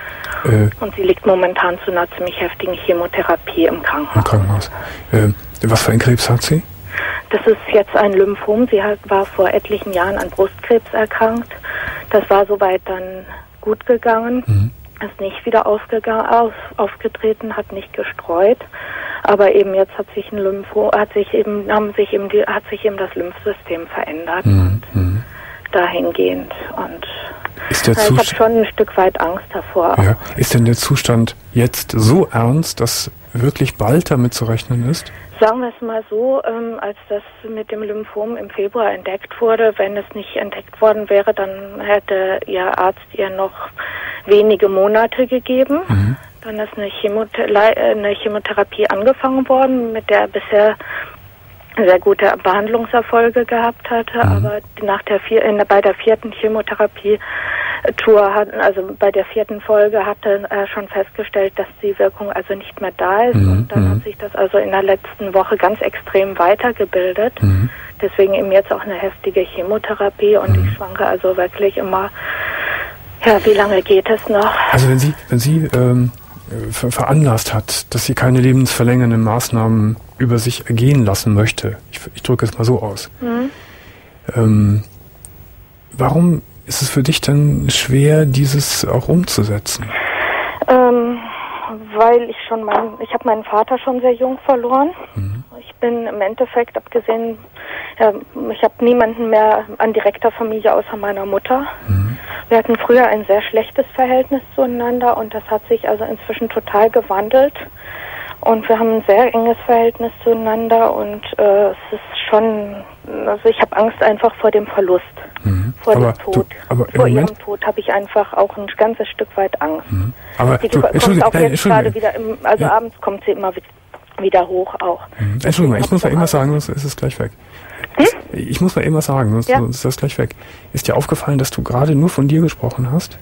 Äh, und sie liegt momentan zu einer ziemlich heftigen Chemotherapie im Krankenhaus. Im Krankenhaus. Äh, was für einen Krebs hat sie? Das ist jetzt ein Lymphom. Sie hat, war vor etlichen Jahren an Brustkrebs erkrankt. Das war soweit dann gut gegangen. Mhm. Ist nicht wieder ausgegangen, auf, aufgetreten, hat nicht gestreut. Aber eben jetzt hat sich ein Lympho, hat sich eben, haben sich eben die, hat sich eben das Lymphsystem verändert mhm. und dahingehend. Und ist der ich habe schon ein Stück weit Angst davor. Ja. Ist denn der Zustand jetzt so ernst, dass wirklich bald damit zu rechnen ist? Sagen wir es mal so, ähm, als das mit dem Lymphom im Februar entdeckt wurde, wenn es nicht entdeckt worden wäre, dann hätte ihr Arzt ihr noch wenige Monate gegeben. Mhm. Dann ist eine, Chemothe- eine Chemotherapie angefangen worden, mit der er bisher sehr gute Behandlungserfolge gehabt hatte, mhm. aber nach der vier, in, bei der vierten Chemotherapie-Tour, hat, also bei der vierten Folge hatte er schon festgestellt, dass die Wirkung also nicht mehr da ist. Mhm. Und dann hat sich das also in der letzten Woche ganz extrem weitergebildet. Mhm. Deswegen eben jetzt auch eine heftige Chemotherapie und mhm. ich schwanke also wirklich immer, ja, wie lange geht es noch? Also wenn Sie, wenn Sie ähm, ver- veranlasst hat, dass sie keine lebensverlängernden Maßnahmen über sich ergehen lassen möchte, ich, ich drücke es mal so aus, mhm. ähm, warum ist es für dich dann schwer, dieses auch umzusetzen? Ähm, weil ich schon mein, ich habe meinen Vater schon sehr jung verloren. Mhm. Ich bin im Endeffekt, abgesehen, ja, ich habe niemanden mehr an direkter Familie außer meiner Mutter. Mhm. Wir hatten früher ein sehr schlechtes Verhältnis zueinander und das hat sich also inzwischen total gewandelt. Und wir haben ein sehr enges Verhältnis zueinander und äh, es ist schon, also ich habe Angst einfach vor dem Verlust, mhm. vor aber dem Tod. Du, aber vor Moment, ihrem Tod habe ich einfach auch ein ganzes Stück weit Angst. Mhm. Aber die du, kommt auch nein, jetzt gerade wieder, im, also ja. abends kommt sie immer wieder hoch auch. Mhm. Entschuldigung, ich muss mal eben was sagen, sonst ist es gleich weg. Hm? Ich muss mal eben was sagen, sonst, ja. sonst ist das gleich weg. Ist dir aufgefallen, dass du gerade nur von dir gesprochen hast?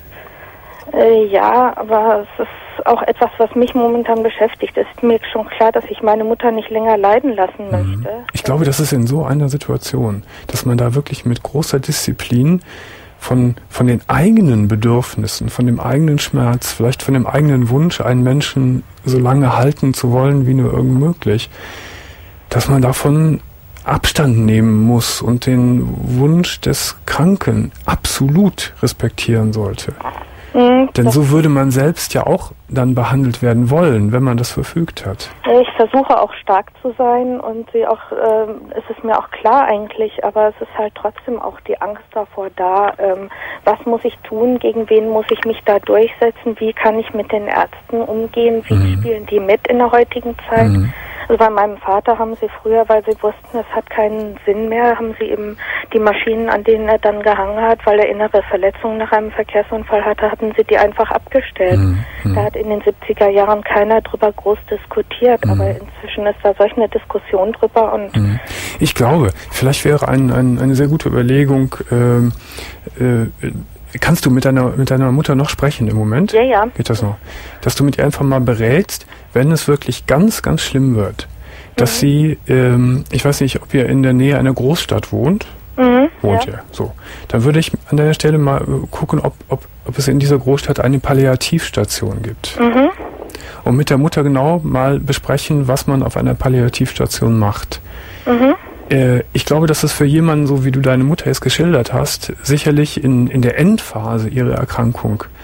Äh, ja, aber es ist auch etwas, was mich momentan beschäftigt. Es ist mir schon klar, dass ich meine Mutter nicht länger leiden lassen möchte. Ich glaube, das ist in so einer Situation, dass man da wirklich mit großer Disziplin von, von den eigenen Bedürfnissen, von dem eigenen Schmerz, vielleicht von dem eigenen Wunsch, einen Menschen so lange halten zu wollen, wie nur irgend möglich, dass man davon Abstand nehmen muss und den Wunsch des Kranken absolut respektieren sollte. Mhm, Denn so würde man selbst ja auch dann behandelt werden wollen, wenn man das verfügt hat. Ich versuche auch stark zu sein und sie auch, äh, es ist mir auch klar eigentlich, aber es ist halt trotzdem auch die Angst davor da, ähm, was muss ich tun, gegen wen muss ich mich da durchsetzen, wie kann ich mit den Ärzten umgehen, wie mhm. spielen die mit in der heutigen Zeit. Mhm. Also bei meinem Vater haben sie früher, weil sie wussten, es hat keinen Sinn mehr, haben sie eben die Maschinen, an denen er dann gehangen hat, weil er innere Verletzungen nach einem Verkehrsunfall hatte, hatten sie die einfach abgestellt. Mhm. Da hat in den siebziger Jahren keiner drüber groß diskutiert, mhm. aber inzwischen ist da solch eine Diskussion drüber. Und mhm. Ich glaube, vielleicht wäre ein, ein, eine sehr gute Überlegung, ähm, äh, kannst du mit deiner, mit deiner Mutter noch sprechen im Moment? Ja, ja. Geht das noch? Dass du mit ihr einfach mal berätst, wenn es wirklich ganz, ganz schlimm wird, dass mhm. sie, ähm, ich weiß nicht, ob ihr in der Nähe einer Großstadt wohnt. Mhm, wohnt ja. ihr. So. Dann würde ich an der Stelle mal gucken, ob, ob, ob es in dieser Großstadt eine Palliativstation gibt. Mhm. Und mit der Mutter genau mal besprechen, was man auf einer Palliativstation macht. Mhm. Ich glaube, dass es für jemanden, so wie du deine Mutter es geschildert hast, sicherlich in, in der Endphase ihrer Erkrankung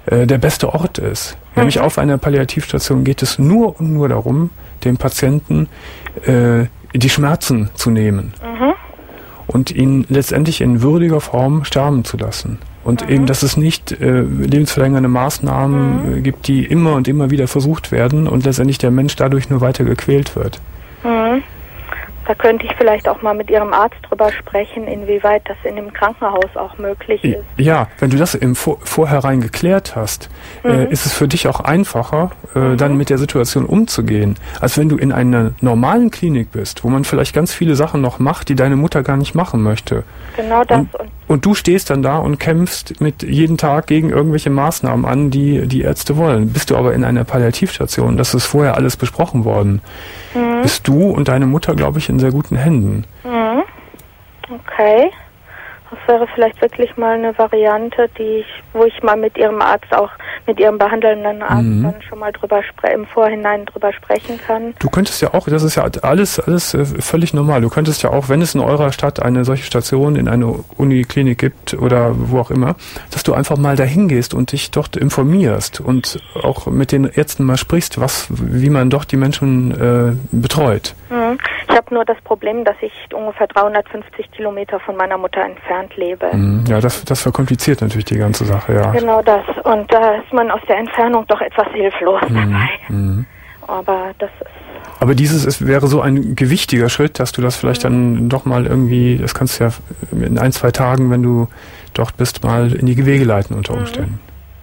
äh, der beste Ort ist. Mhm. Nämlich auf einer Palliativstation geht es nur und nur darum, dem Patienten äh, die Schmerzen zu nehmen. Mhm. Und ihn letztendlich in würdiger Form sterben zu lassen. Und mhm. eben, dass es nicht äh, lebensverlängernde Maßnahmen mhm. äh, gibt, die immer und immer wieder versucht werden und letztendlich der Mensch dadurch nur weiter gequält wird. Mhm. Da könnte ich vielleicht auch mal mit Ihrem Arzt drüber sprechen, inwieweit das in dem Krankenhaus auch möglich ist. Ja, wenn du das im Vor- Vorhinein geklärt hast, mhm. äh, ist es für dich auch einfacher, äh, mhm. dann mit der Situation umzugehen, als wenn du in einer normalen Klinik bist, wo man vielleicht ganz viele Sachen noch macht, die deine Mutter gar nicht machen möchte. Genau das. Und, und du stehst dann da und kämpfst mit jeden Tag gegen irgendwelche Maßnahmen an, die die Ärzte wollen. Bist du aber in einer Palliativstation, das ist vorher alles besprochen worden, mhm. bist du und deine Mutter, glaube ich, in sehr guten Händen. Mhm. Okay. Das wäre vielleicht wirklich mal eine Variante, die ich, wo ich mal mit Ihrem Arzt auch, mit Ihrem behandelnden Arzt mhm. dann schon mal drüber spre- im Vorhinein drüber sprechen kann. Du könntest ja auch, das ist ja alles, alles äh, völlig normal. Du könntest ja auch, wenn es in eurer Stadt eine solche Station in einer Uniklinik gibt oder wo auch immer, dass du einfach mal dahin gehst und dich dort informierst und auch mit den Ärzten mal sprichst, was, wie man dort die Menschen äh, betreut. Mhm. Ich habe nur das Problem, dass ich ungefähr dreihundertfünfzig Kilometer von meiner Mutter entfernt lebe. Ja, das, das verkompliziert natürlich die ganze Sache, ja. Genau das. Und da ist man aus der Entfernung doch etwas hilflos mhm. dabei. Mhm. Aber das ist... Aber dieses ist, wäre so ein gewichtiger Schritt, dass du das vielleicht mhm. dann doch mal irgendwie, das kannst du ja in ein, zwei Tagen, wenn du dort bist, mal in die Wege leiten unter Umständen.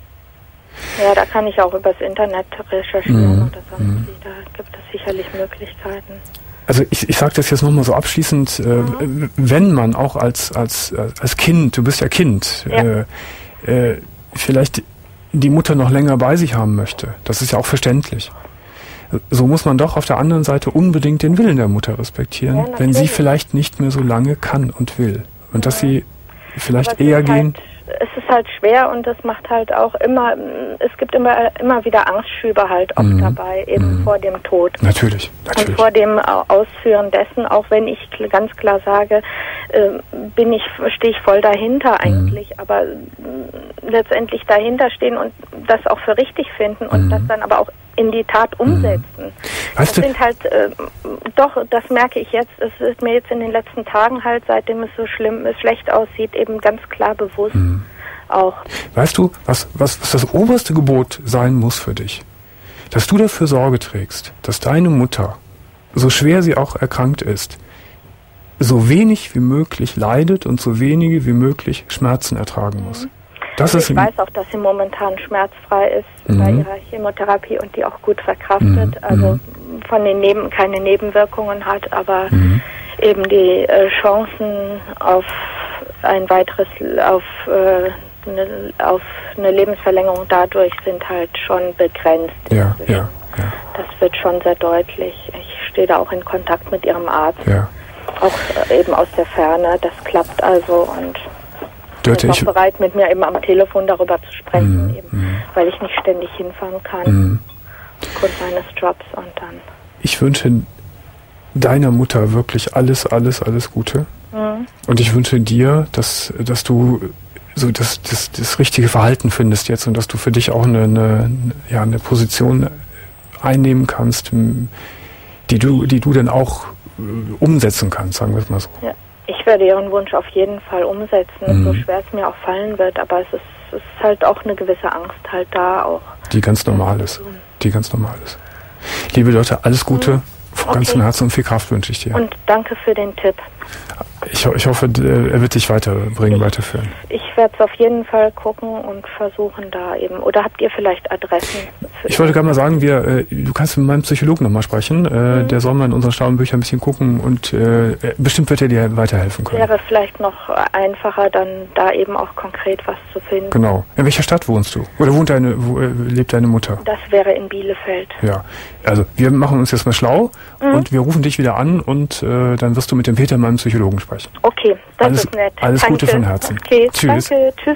Mhm. Ja, da kann ich auch übers Internet recherchieren mhm. oder sonst wie. Da gibt es sicherlich Möglichkeiten. Also ich, ich sage das jetzt nochmal so abschließend, mhm. äh, wenn man auch als als als Kind, du bist ja Kind, ja. Äh, äh, vielleicht die Mutter noch länger bei sich haben möchte, das ist ja auch verständlich. So muss man doch auf der anderen Seite unbedingt den Willen der Mutter respektieren, ja, wenn sie vielleicht nicht mehr so lange kann und will. Und ja. dass sie vielleicht Aber eher gehen... Halt, es ist halt schwer und es macht halt auch immer, es gibt immer immer wieder Angstschübe halt auch mhm. dabei, eben mhm. vor dem Tod. Natürlich, natürlich. Und vor dem Ausführen dessen, auch wenn ich ganz klar sage, äh, bin ich, stehe ich voll dahinter eigentlich, mhm. aber letztendlich dahinter stehen und das auch für richtig finden und mhm. das dann aber auch in die Tat umsetzen. Mhm. Das sind halt, äh, doch, das merke ich jetzt, es ist mir jetzt in den letzten Tagen halt, seitdem es so schlimm, es schlecht aussieht, eben ganz klar bewusst mhm. auch. Weißt du, was, was, was das oberste Gebot sein muss für dich? Dass du dafür Sorge trägst, dass deine Mutter, so schwer sie auch erkrankt ist, so wenig wie möglich leidet und so wenige wie möglich Schmerzen ertragen muss. Mhm. Das also ich weiß auch, dass sie momentan schmerzfrei ist mhm. bei ihrer Chemotherapie und die auch gut verkraftet, mhm. also von den Neben keine Nebenwirkungen hat, aber mhm. eben die äh, Chancen auf ein weiteres, auf, äh, eine, auf eine Lebensverlängerung dadurch sind halt schon begrenzt. Ja, ja, ja. Das wird schon sehr deutlich. Ich stehe da auch in Kontakt mit ihrem Arzt, ja. auch äh, eben aus der Ferne. Das klappt also und Dörte, ist auch bereit, mit mir eben am Telefon darüber zu sprechen, mm, eben, mm. weil ich nicht ständig hinfahren kann, mm. aufgrund meines Jobs und dann. Ich wünsche deiner Mutter wirklich alles, alles, alles Gute. Mm. Und ich wünsche dir, dass, dass du so das, das, das richtige Verhalten findest jetzt und dass du für dich auch eine, eine, ja, eine Position einnehmen kannst, die du, die du dann auch umsetzen kannst, sagen wir es mal so. Ja. Ich werde Ihren Wunsch auf jeden Fall umsetzen, mhm. so schwer es mir auch fallen wird, aber es ist, es ist halt auch eine gewisse Angst halt da auch. Die ganz normal ist. Die ganz normal ist. Liebe Leute, alles Gute, mhm. von okay. ganzem Herzen und viel Kraft wünsche ich dir. Und danke für den Tipp. Ich, ich hoffe, er wird dich weiterbringen, ich, weiterführen. Ich werde es auf jeden Fall gucken und versuchen da eben. Oder habt ihr vielleicht Adressen? Ich wollte gerade mal sagen, wir, äh, du kannst mit meinem Psychologen nochmal sprechen. Äh, mhm. Der soll mal in unseren schlauen Büchern ein bisschen gucken und äh, bestimmt wird er dir weiterhelfen können. Wäre vielleicht noch einfacher, dann da eben auch konkret was zu finden. Genau. In welcher Stadt wohnst du? Oder wohnt deine, wo, äh, lebt deine Mutter? Das wäre in Bielefeld. Ja. Also wir machen uns jetzt mal schlau mhm. und wir rufen dich wieder an und äh, dann wirst du mit dem Peter, meinem Psychologen, sprechen. Okay, das alles, ist nett. Alles danke. Gute von Herzen. Okay, tschüss. Danke, tschüss.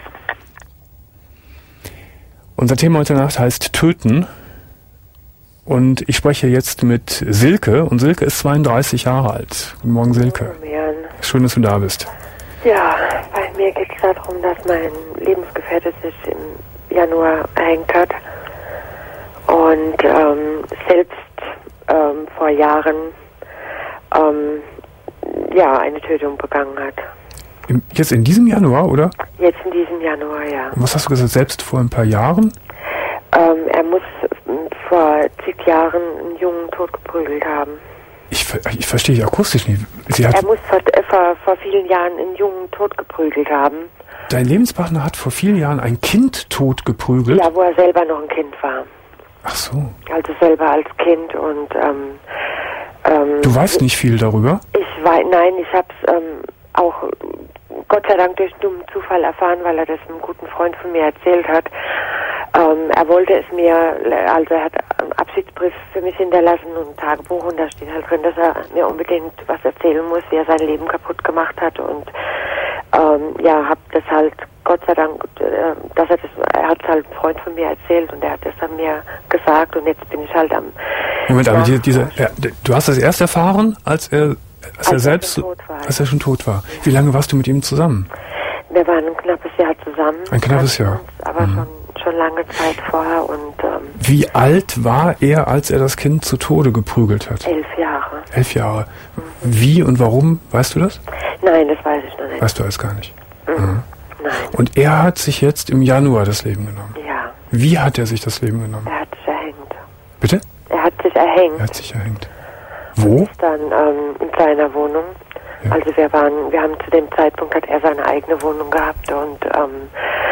Unser Thema heute Nacht heißt Töten. Und ich spreche jetzt mit Silke. Und Silke ist zweiunddreißig Jahre alt. Guten Morgen, Silke. Schön, dass du da bist. Ja, bei mir geht es darum, dass mein Lebensgefährte sich im Januar erhängt hat. Und ähm, selbst ähm, vor Jahren ähm, ja, eine Tötung begangen hat. Im, jetzt in diesem Januar, oder? Jetzt in diesem Januar, ja. Und was hast du gesagt, selbst vor ein paar Jahren? Ähm, er muss vor zig Jahren einen Jungen totgeprügelt haben. Ich, ich verstehe dich akustisch nicht. Sie hat er muss vor, äh, vor, vor vielen Jahren einen Jungen totgeprügelt haben. Dein Lebenspartner hat vor vielen Jahren ein Kind totgeprügelt? Ja, wo er selber noch ein Kind war. Ach so. Also selber als Kind und ähm, ähm, du weißt nicht viel darüber? Ich weiß, nein, ich habe es ähm, auch Gott sei Dank durch einen dummen Zufall erfahren, weil er das einem guten Freund von mir erzählt hat. Ähm, er wollte es mir, also er hat einen Abschiedsbrief für mich hinterlassen und ein Tagebuch und da steht halt drin, dass er mir unbedingt was erzählen muss, wie er sein Leben kaputt gemacht hat und ähm, ja, hab das halt Gott sei Dank, äh, dass er das, er hat es halt ein Freund von mir erzählt und er hat das dann mir gesagt und jetzt bin ich halt am... Moment, aber die, diese, ja, du hast das erst erfahren, als er, als, als er selbst, er war. als er schon tot war. Wie lange warst du mit ihm zusammen? Wir waren ein knappes Jahr zusammen. Ein knappes Jahr. Aber mhm. schon, schon lange Zeit vorher und... Ähm, Wie alt war er, als er das Kind zu Tode geprügelt hat? Elf Jahre. Elf Jahre. Mhm. Wie und warum, weißt du das? Nein, das weiß ich noch nicht. Weißt du alles gar nicht? Mhm. Mhm. Nein. Und er hat sich jetzt im Januar das Leben genommen? Ja. Wie hat er sich das Leben genommen? Er hat sich erhängt. Bitte? Er hat sich erhängt. Er hat sich erhängt. Wo? Ist dann ähm, in seiner Wohnung. Ja. Also wir waren, wir haben zu dem Zeitpunkt hat er seine eigene Wohnung gehabt und ähm,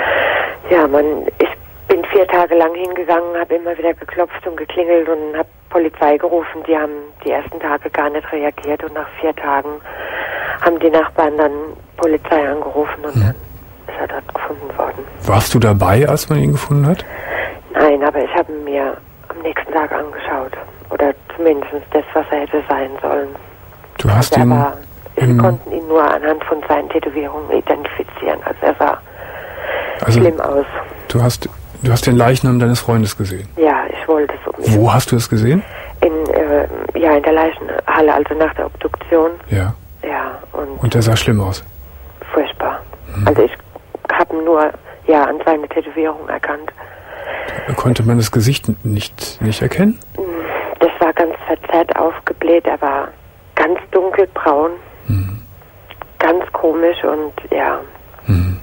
ja, man, ich bin vier Tage lang hingegangen, habe immer wieder geklopft und geklingelt und habe Polizei gerufen. Die haben die ersten Tage gar nicht reagiert und nach vier Tagen haben die Nachbarn dann Polizei angerufen und hm. dann ist er dort gefunden worden. Warst du dabei, als man ihn gefunden hat? Nein, aber ich habe ihn mir am nächsten Tag angeschaut. Oder zumindest das, was er hätte sein sollen. Du hast also ihn... War, wir konnten ihn nur anhand von seinen Tätowierungen identifizieren. Also er sah also schlimm aus. Du hast, du hast den Leichnam deines Freundes gesehen? Ja, ich wollte es. Wo hast du es gesehen? In, äh, ja, in der Leichenhalle, also nach der Obduktion. Ja. Ja. Und, und der sah schlimm aus? Furchtbar. Mhm. Also ich habe nur ja an seine Tätowierung erkannt. Konnte man das Gesicht nicht, nicht erkennen? Das war ganz verzerrt aufgebläht, er war ganz dunkelbraun, mhm. ganz komisch und ja, mhm.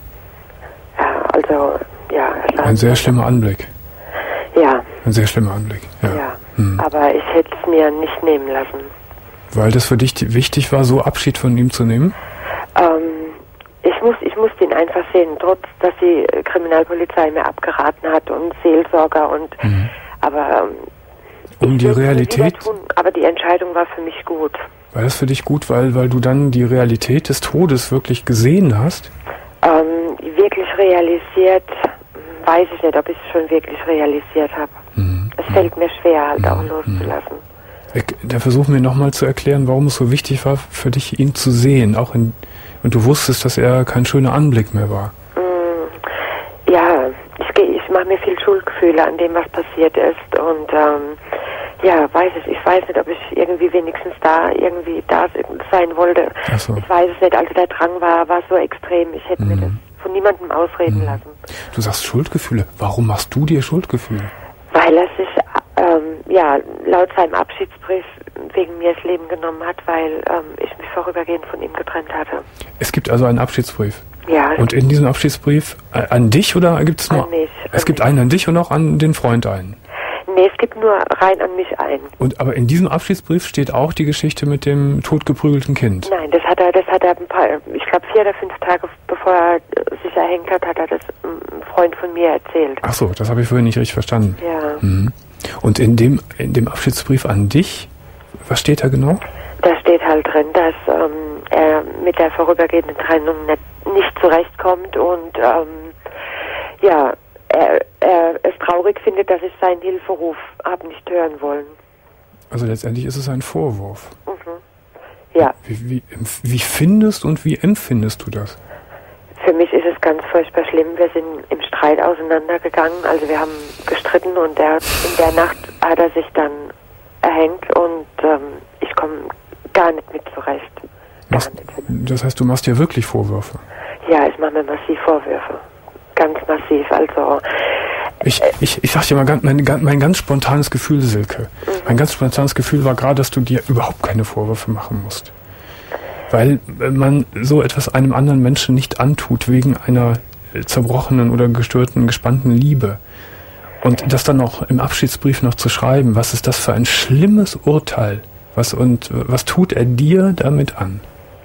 ja also ja. Ein sehr schlimmer Anblick. Ja. Ein sehr schlimmer Anblick, ja. ja. Mhm. Aber ich hätte es mir nicht nehmen lassen. Weil das für dich wichtig war, so Abschied von ihm zu nehmen? Ähm, ich muss, ich musste ihn einfach sehen, trotz, dass die Kriminalpolizei mir abgeraten hat und Seelsorger und, mhm. aber ähm, um die Realität. Tun, aber die Entscheidung war für mich gut. War das für dich gut, weil, weil du dann die Realität des Todes wirklich gesehen hast? Ähm, wirklich realisiert, weiß ich nicht, ob ich es schon wirklich realisiert habe. Mhm. Es fällt mir schwer, halt mhm. auch loszulassen. Da versuchen wir nochmal zu erklären, warum es so wichtig war für dich, ihn zu sehen. Auch in, und du wusstest, dass er kein schöner Anblick mehr war. Mm, ja, ich, ich mache mir viel Schuldgefühle an dem, was passiert ist. Und ähm, ja, weiß ich, ich weiß nicht, ob ich irgendwie wenigstens da irgendwie da sein wollte. Ach so. Ich weiß es nicht. Also der Drang war, war so extrem. Ich hätte mm. mir das von niemandem ausreden mm. lassen. Du sagst Schuldgefühle. Warum machst du dir Schuldgefühle? Weil er sich ähm, ja laut seinem Abschiedsbrief wegen mir das Leben genommen hat, weil ähm, ich mich vorübergehend von ihm getrennt hatte. Es gibt also einen Abschiedsbrief? Ja. Und in diesem Abschiedsbrief äh, an dich oder gibt es nur... An mich. Es an gibt mich. einen an dich und auch an den Freund einen? Nee, es gibt nur rein an mich ein. Und aber in diesem Abschiedsbrief steht auch die Geschichte mit dem totgeprügelten Kind? Nein, das hat er, das hat er ein paar, ich glaube vier oder fünf Tage bevor er sich erhängt hat, hat er das einem Freund von mir erzählt. Ach so, das habe ich vorhin nicht richtig verstanden. Ja. Mhm. Und in dem, in dem Abschiedsbrief an dich, was steht da genau? Da steht halt drin, dass ähm, er mit der vorübergehenden Trennung nicht, nicht zurechtkommt und ähm, ja, er, er es traurig findet, dass ich seinen Hilferuf habe nicht hören wollen. Also letztendlich ist es ein Vorwurf. Mhm. Ja. Wie, wie, wie findest und wie empfindest du das? Für mich ist es ganz furchtbar schlimm. Wir sind im Streit auseinandergegangen. Also wir haben gestritten und der, in der Nacht hat er sich dann erhängt und ähm, ich komme gar nicht mit zurecht. Gar Was, nicht. Das heißt, du machst dir wirklich Vorwürfe? Ja, ich mache mir massiv Vorwürfe. ganz massiv. Also Ich, ich, ich sag dir mal, ganz, mein, mein ganz spontanes Gefühl, Silke, mhm. mein ganz spontanes Gefühl war gerade, dass du dir überhaupt keine Vorwürfe machen musst. Weil man so etwas einem anderen Menschen nicht antut, wegen einer zerbrochenen oder gestörten, gespannten Liebe. Und das dann noch im Abschiedsbrief noch zu schreiben, was ist das für ein schlimmes Urteil? Was und was tut er dir damit an?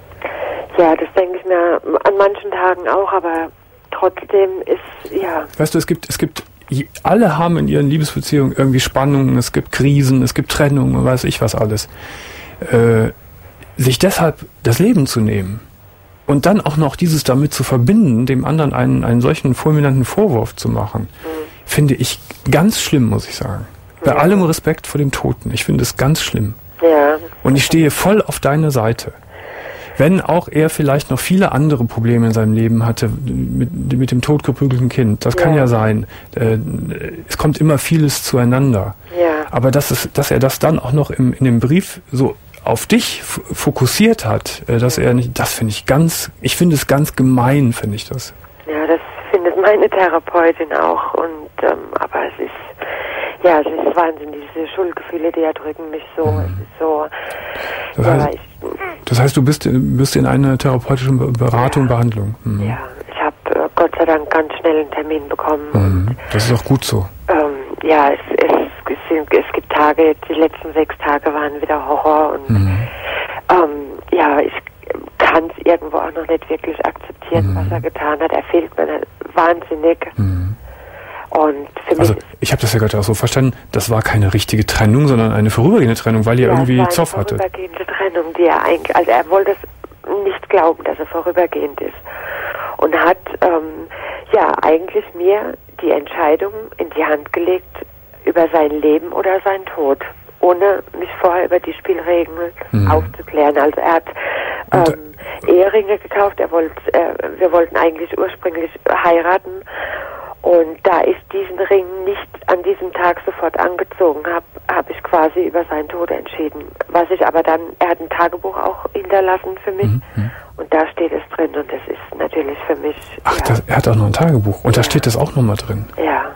Ja, das denke ich mir an manchen Tagen auch, aber trotzdem ist, ja... Weißt du, es gibt, es gibt, alle haben in ihren Liebesbeziehungen irgendwie Spannungen, es gibt Krisen, es gibt Trennungen, weiß ich was alles. Äh, sich deshalb das Leben zu nehmen und dann auch noch dieses damit zu verbinden, dem anderen einen, einen solchen fulminanten Vorwurf zu machen, mhm. finde ich ganz schlimm, muss ich sagen. Bei ja. allem Respekt vor dem Toten. Ich finde es ganz schlimm. Ja. Und ich stehe voll auf deiner Seite. Wenn auch er vielleicht noch viele andere Probleme in seinem Leben hatte, mit, mit dem totgeprügelten Kind, das kann ja, ja sein. Äh, es kommt immer vieles zueinander. Ja. Aber dass, es, dass er das dann auch noch im, in dem Brief so auf dich f- fokussiert hat, äh, dass er nicht, das finde ich ganz, ich finde es ganz gemein, finde ich das. Ja, das findet meine Therapeutin auch. Und ähm, aber es ist, ja, es ist Wahnsinn, diese Schuldgefühle, die erdrücken mich so. Mhm. Es ist so. Das, ja, heißt, ich, das heißt, du bist, bist in einer therapeutischen Beratung, ja, Behandlung. Mhm. Ja, ich habe äh, Gott sei Dank ganz schnell einen Termin bekommen. Mhm. Und, das ist auch gut so. Ähm, ja, es, es, es, sind, es gibt Tage, die letzten sechs Tage waren wieder Horror und mhm. ähm, ja, ich kann es irgendwo auch noch nicht wirklich akzeptieren, mhm. was er getan hat. Er fehlt mir wahnsinnig. Mhm. Und für also mich ich habe das ja gerade auch so verstanden, das war keine richtige Trennung, sondern eine vorübergehende Trennung, weil ihr ja, irgendwie Zoff hatte. Eine vorübergehende Trennung, die er eigentlich, also er wollte es nicht glauben, dass er vorübergehend ist. Und hat ähm, ja eigentlich mir die Entscheidung in die Hand gelegt über sein Leben oder seinen Tod, ohne mich vorher über die Spielregeln mhm. aufzuklären. Also er hat ähm, Eheringe gekauft, er wollte, äh, wir wollten eigentlich ursprünglich heiraten. Und da ich diesen Ring nicht an diesem Tag sofort angezogen habe, habe ich quasi über seinen Tod entschieden. Was ich aber dann, er hat ein Tagebuch auch hinterlassen für mich. Mhm. Und da steht es drin und das ist natürlich für mich... Ach, ja. das, er hat auch noch ein Tagebuch und ja. da steht das auch nochmal drin. Ja.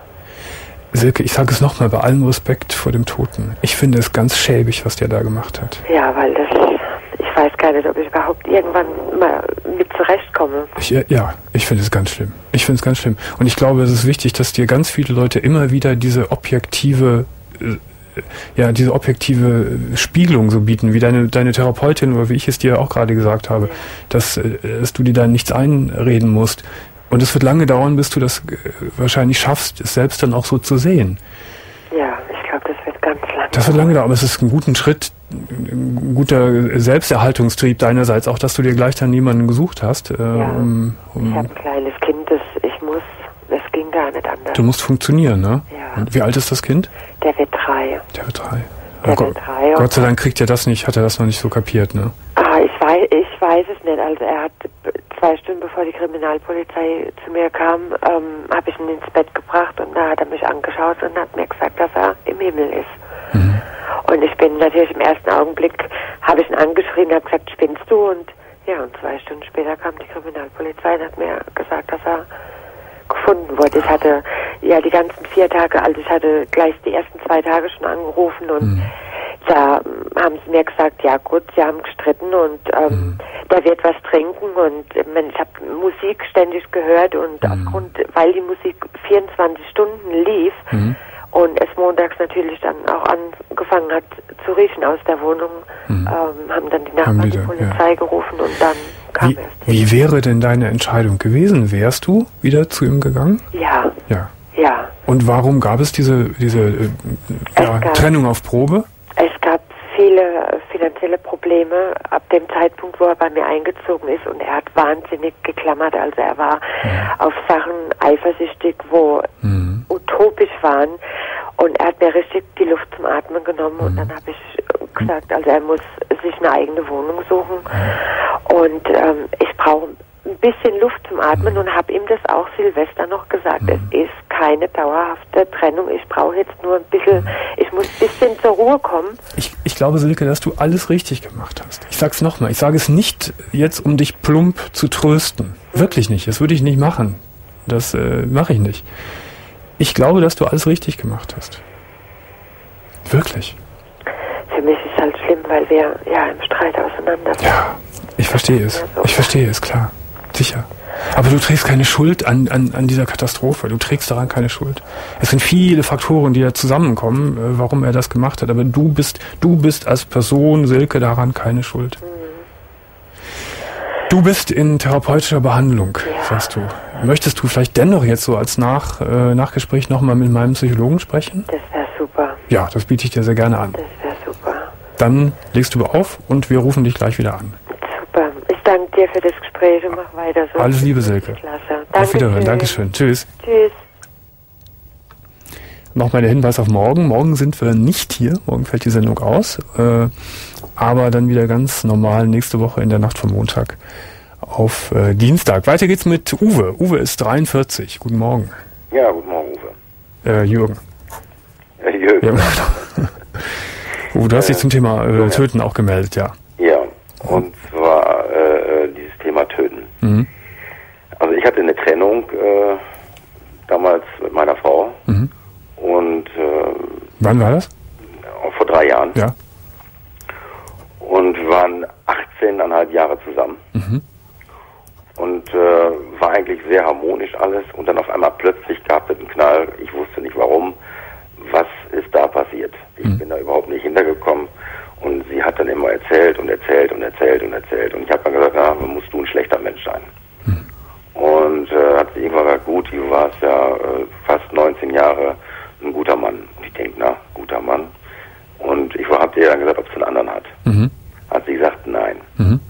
Silke, ich sage es nochmal, bei allem Respekt vor dem Toten. Ich finde es ganz schäbig, was der da gemacht hat. Ja, weil das... Ich weiß gar nicht, ob ich überhaupt irgendwann mal mit zurechtkomme. Ich, ja, ich finde es ganz schlimm. Ich finde es ganz schlimm. Und ich glaube, es ist wichtig, dass dir ganz viele Leute immer wieder diese objektive, äh, ja, diese objektive Spiegelung so bieten, wie deine, deine Therapeutin oder wie ich es dir auch gerade gesagt habe, ja. dass, äh, dass du dir da nichts einreden musst. Und es wird lange dauern, bis du das äh, wahrscheinlich schaffst, es selbst dann auch so zu sehen. Ja, ich glaube, das wird ganz lange. Das wird lange dauern, aber es ist ein guter Schritt, ein guter Selbsterhaltungstrieb deinerseits, auch dass du dir gleich dann jemanden gesucht hast. Äh, ja, um, um ich habe ein kleines Kind, das ich muss, das ging gar nicht anders. Du musst funktionieren, ne? Ja. Und wie alt ist das Kind? Der wird drei. Der wird drei. Der Gott, wird drei. Gott sei Dank kriegt er das nicht, hat er das noch nicht so kapiert, ne? Ah, ich weiß, ich weiß es nicht. Also er hat zwei Stunden bevor die Kriminalpolizei zu mir kam, ähm, habe ich ihn ins Bett gebracht und da hat er mich angeschaut und hat mir gesagt, dass er im Himmel ist. Mhm. Und ich bin natürlich im ersten Augenblick, habe ich ihn angeschrien, habe gesagt, spinnst du? Und ja, und zwei Stunden später kam die Kriminalpolizei und hat mir gesagt, dass er gefunden wurde. Ich hatte ja die ganzen vier Tage, also ich hatte gleich die ersten zwei Tage schon angerufen und mhm. da haben sie mir gesagt, ja gut, sie haben gestritten und ähm, mhm. der wird was trinken und ich habe Musik ständig gehört und mhm. aufgrund, weil die Musik vierundzwanzig Stunden lief, mhm. und es montags natürlich dann auch angefangen hat zu riechen aus der Wohnung, mhm. ähm, haben dann die Nachbarn die, die Polizei ja. gerufen und dann kam wie, erst Wie wäre denn deine Entscheidung gewesen? Wärst du wieder zu ihm gegangen? Ja. Ja. Ja. Und warum gab es diese, diese äh, ja, gab, Trennung auf Probe? Es gab viele finanzielle Probleme ab dem Zeitpunkt, wo er bei mir eingezogen ist und er hat wahnsinnig geklammert. Also er war mhm. auf Sachen eifersüchtig, wo mhm. utopisch waren und er hat mir richtig die Luft zum Atmen genommen mhm. und dann habe ich gesagt, also er muss sich eine eigene Wohnung suchen mhm. und ähm, ich brauche ein bisschen Luft zum Atmen und habe ihm das auch Silvester noch gesagt. Mhm. Es ist keine dauerhafte Trennung. Ich brauche jetzt nur ein bisschen, ich muss ein bisschen zur Ruhe kommen. Ich, ich glaube, Silke, dass du alles richtig gemacht hast. Ich sag's nochmal. Ich sage es nicht jetzt, um dich plump zu trösten. Mhm. Wirklich nicht. Das würde ich nicht machen. Das äh, mache ich nicht. Ich glaube, dass du alles richtig gemacht hast. Wirklich. Für mich ist es halt schlimm, weil wir ja im Streit auseinander sind. Ja, ich verstehe es. Ich verstehe es, klar. Sicher. Aber du trägst keine Schuld an, an, an dieser Katastrophe. Du trägst daran keine Schuld. Es sind viele Faktoren, die da zusammenkommen, äh, warum er das gemacht hat. Aber du bist, du bist als Person, Silke, daran keine Schuld. Mhm. Du bist in therapeutischer Behandlung, ja. sagst du. Möchtest du vielleicht dennoch jetzt so als Nach, äh, Nachgespräch nochmal mit meinem Psychologen sprechen? Das wäre super. Ja, das biete ich dir sehr gerne an. Das wäre super. Dann legst du auf und wir rufen dich gleich wieder an. Super. Ich danke dir für das Gespräch und mach weiter so. Alles Liebe, Silke. Klasse. Auf Wiederhören. Dankeschön. Tschüss. Tschüss. Nochmal der Hinweis auf morgen. Morgen sind wir nicht hier. Morgen fällt die Sendung aus. Äh, aber dann wieder ganz normal nächste Woche in der Nacht vom Montag auf äh, Dienstag. Weiter geht's mit Uwe. Uwe ist dreiundvierzig. Guten Morgen. Ja, guten Morgen, Uwe. Äh, Jürgen. Äh, Jürgen. Ja, Uwe, du hast dich zum Thema äh, Töten auch gemeldet, ja. Ja, und zwar äh, dieses Thema Töten. Mhm. Also ich hatte eine Trennung äh, damals mit meiner Frau. Mhm. Und äh, wann war das? Vor drei Jahren. Ja. Und waren achtzehneinhalb Jahre zusammen. Mhm. Und äh, war eigentlich sehr harmonisch alles. Und dann auf einmal plötzlich gab es einen Knall. Ich wusste nicht warum. Was ist da passiert? Ich mhm. bin da überhaupt nicht hintergekommen. Und sie hat dann immer erzählt und erzählt und erzählt und erzählt. Und ich habe dann gesagt, na, musst du ein schlechter Mensch sein. Mhm. Und äh, hat sie irgendwann gesagt, gut, du warst ja äh, fast neunzehn Jahre ein guter Mann. Und ich denke, na, guter Mann. Und ich habe ihr dann gesagt, ob sie einen anderen hat. Mhm. Hat sie gesagt, nein. Mhm.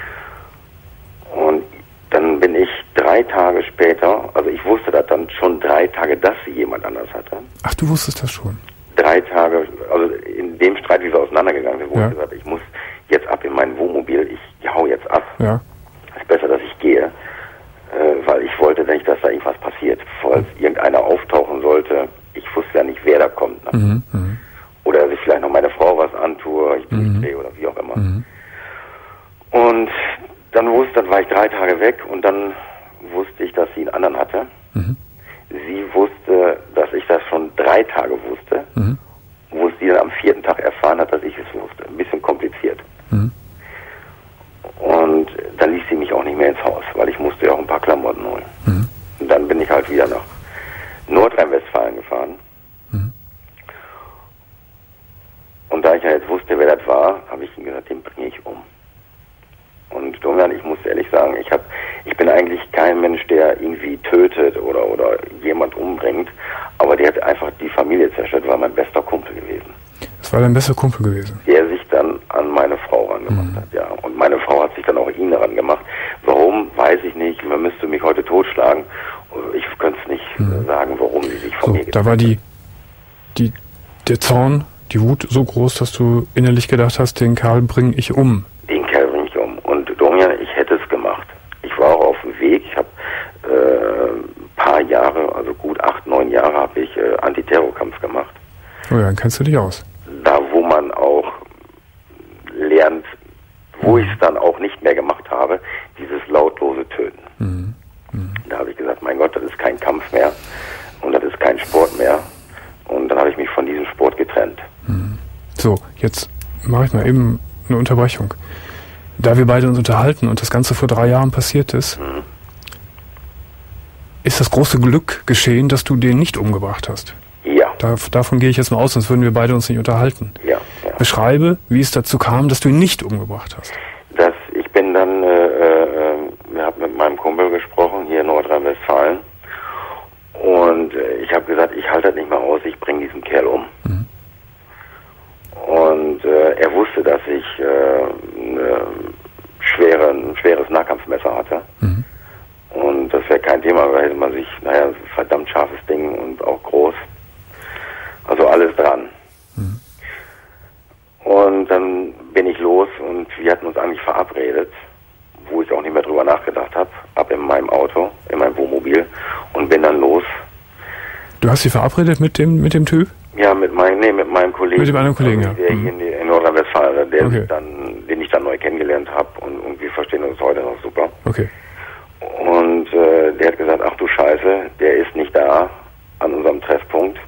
Und dann bin ich drei Tage später, also ich wusste das dann schon drei Tage, dass sie jemand anders hatte. Ach, du wusstest das schon? Drei Tage, also in dem Streit, wie wir auseinandergegangen sind, wo ja. ich gesagt, ich muss jetzt ab in mein Wohnmobil, ich hau jetzt ab. Ja. Es ist besser, dass ich gehe, äh, weil ich wollte nicht, dass da irgendwas passiert, falls mhm. irgendeiner auftauchen sollte. Ich wusste ja nicht, wer da kommt. Ne? Mhm. Mhm. Oder dass ich vielleicht noch meine Frau was antue, ich bin mhm. nicht drehe oder wie auch immer. Mhm. Und dann wusste, dann war ich drei Tage weg und dann wusste ich, dass sie einen anderen hatte. Mhm. Sie wusste, dass ich das schon drei Tage wusste, mhm. wo sie dann am vierten Tag erfahren hat, dass ich es wusste. Ein bisschen kompliziert. Mhm. Und dann ließ sie mich auch nicht mehr ins Haus, weil ich musste ja auch ein paar Klamotten holen. Mhm. Und dann bin ich halt wieder nach Nordrhein-Westfalen gefahren. Mhm. Und da ich ja jetzt wusste, wer das war, habe ich ihm gesagt, den bringe ich um. Und Domian, ich muss ehrlich sagen, ich hab, ich bin eigentlich kein Mensch, der irgendwie tötet oder oder jemand umbringt, aber der hat einfach die Familie zerstört, war mein bester Kumpel gewesen. Das war dein bester Kumpel gewesen? Der sich dann an meine Frau rangemacht mhm. hat, ja. Und meine Frau hat sich dann auch ihn rangemacht. Warum, weiß ich nicht. Man müsste mich heute totschlagen. Ich könnte es nicht mhm. sagen, warum sie sich von so, mir getrennt da war die, die, der Zorn, die Wut so groß, dass du innerlich gedacht hast, den Kerl bringe ich um. Den Kerl bringe ich um. Und Domian, ich hätte es gemacht. Ich war auch auf dem Weg. Ich habe äh, ein paar Jahre, also gut acht, neun Jahre habe ich äh, Antiterrorkampf gemacht. Oh ja, dann kennst du dich aus. Da, wo man auch lernt, wo mhm. ich es dann auch nicht mehr gemacht habe, dieses lautlose Töten. Mhm. Mhm. Da habe ich gesagt, mein Gott, das ist kein Kampf mehr und das ist kein Sport mehr. Und dann habe ich mich von diesem Sport getrennt. Mhm. So, jetzt mache ich mal eben eine Unterbrechung. Da wir beide uns unterhalten und das Ganze vor drei Jahren passiert ist, mhm. ist das große Glück geschehen, dass du den nicht umgebracht hast. Ja. Da, davon gehe ich jetzt mal aus, sonst würden wir beide uns nicht unterhalten. Ja, ja. Beschreibe, wie es dazu kam, dass du ihn nicht umgebracht hast. Das, ich bin dann, äh, äh, wir haben mit meinem Kumpel gesprochen, hier in Nordrhein-Westfalen. Und äh, ich habe gesagt, ich halte das nicht mehr aus, ich bringe diesen Kerl um. Mhm. Und äh, er wusste, dass ich äh, eine schwere, ein schweres Nahkampfmesser hatte. Mhm. Und das wäre kein Thema, da hätte man sich, naja, ein verdammt scharfes Ding und auch groß. Also alles dran. Mhm. Und dann bin ich los und wir hatten uns eigentlich verabredet, wo ich auch nicht mehr drüber nachgedacht habe, ab in meinem Auto, in meinem Wohnmobil und bin dann los. Du hast dich verabredet mit dem mit dem Typ? Ja, mit meinem, nee, mit meinem Kollegen. Mit dem anderen Kollegen, also, ja. Der mhm. hier in, in Nordrhein-Westfalen, der okay. dann, den ich dann neu kennengelernt habe und, und wir verstehen uns heute noch super. Okay. Und äh, der hat gesagt, ach du Scheiße, Uwe, der ist nicht da an unserem Treffpunkt.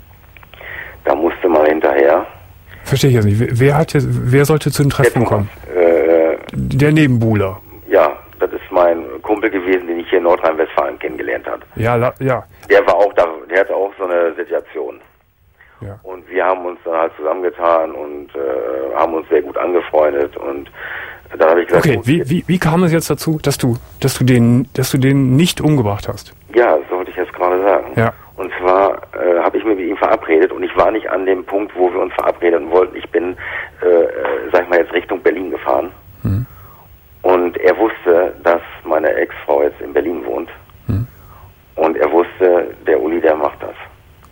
Da musste man hinterher. Verstehe ich jetzt nicht. Wer, hat jetzt, wer sollte zu den Treffpunkt kommen? Äh, der Nebenbuhler. Ja, das ist mein Kumpel gewesen, den ich hier in Nordrhein-Westfalen kennengelernt habe. Ja, la, ja. Der war auch da, der hatte auch so eine Situation. Ja. Und wir haben uns dann halt zusammengetan und äh, haben uns sehr gut angefreundet und dann habe ich gesagt, okay, wie, wie, wie kam es jetzt dazu, dass du, dass du den, dass du den nicht umgebracht hast? Ja, das wollte ich jetzt gerade sagen. Ja. Und zwar äh, habe ich mich mit ihm verabredet und ich war nicht an dem Punkt, wo wir uns verabreden wollten. Ich bin, äh, äh, sag ich mal, jetzt Richtung Berlin gefahren. Mhm. Und er wusste, dass meine Ex-Frau jetzt in Berlin wohnt. Mhm. Und er wusste, der Uli, der macht das.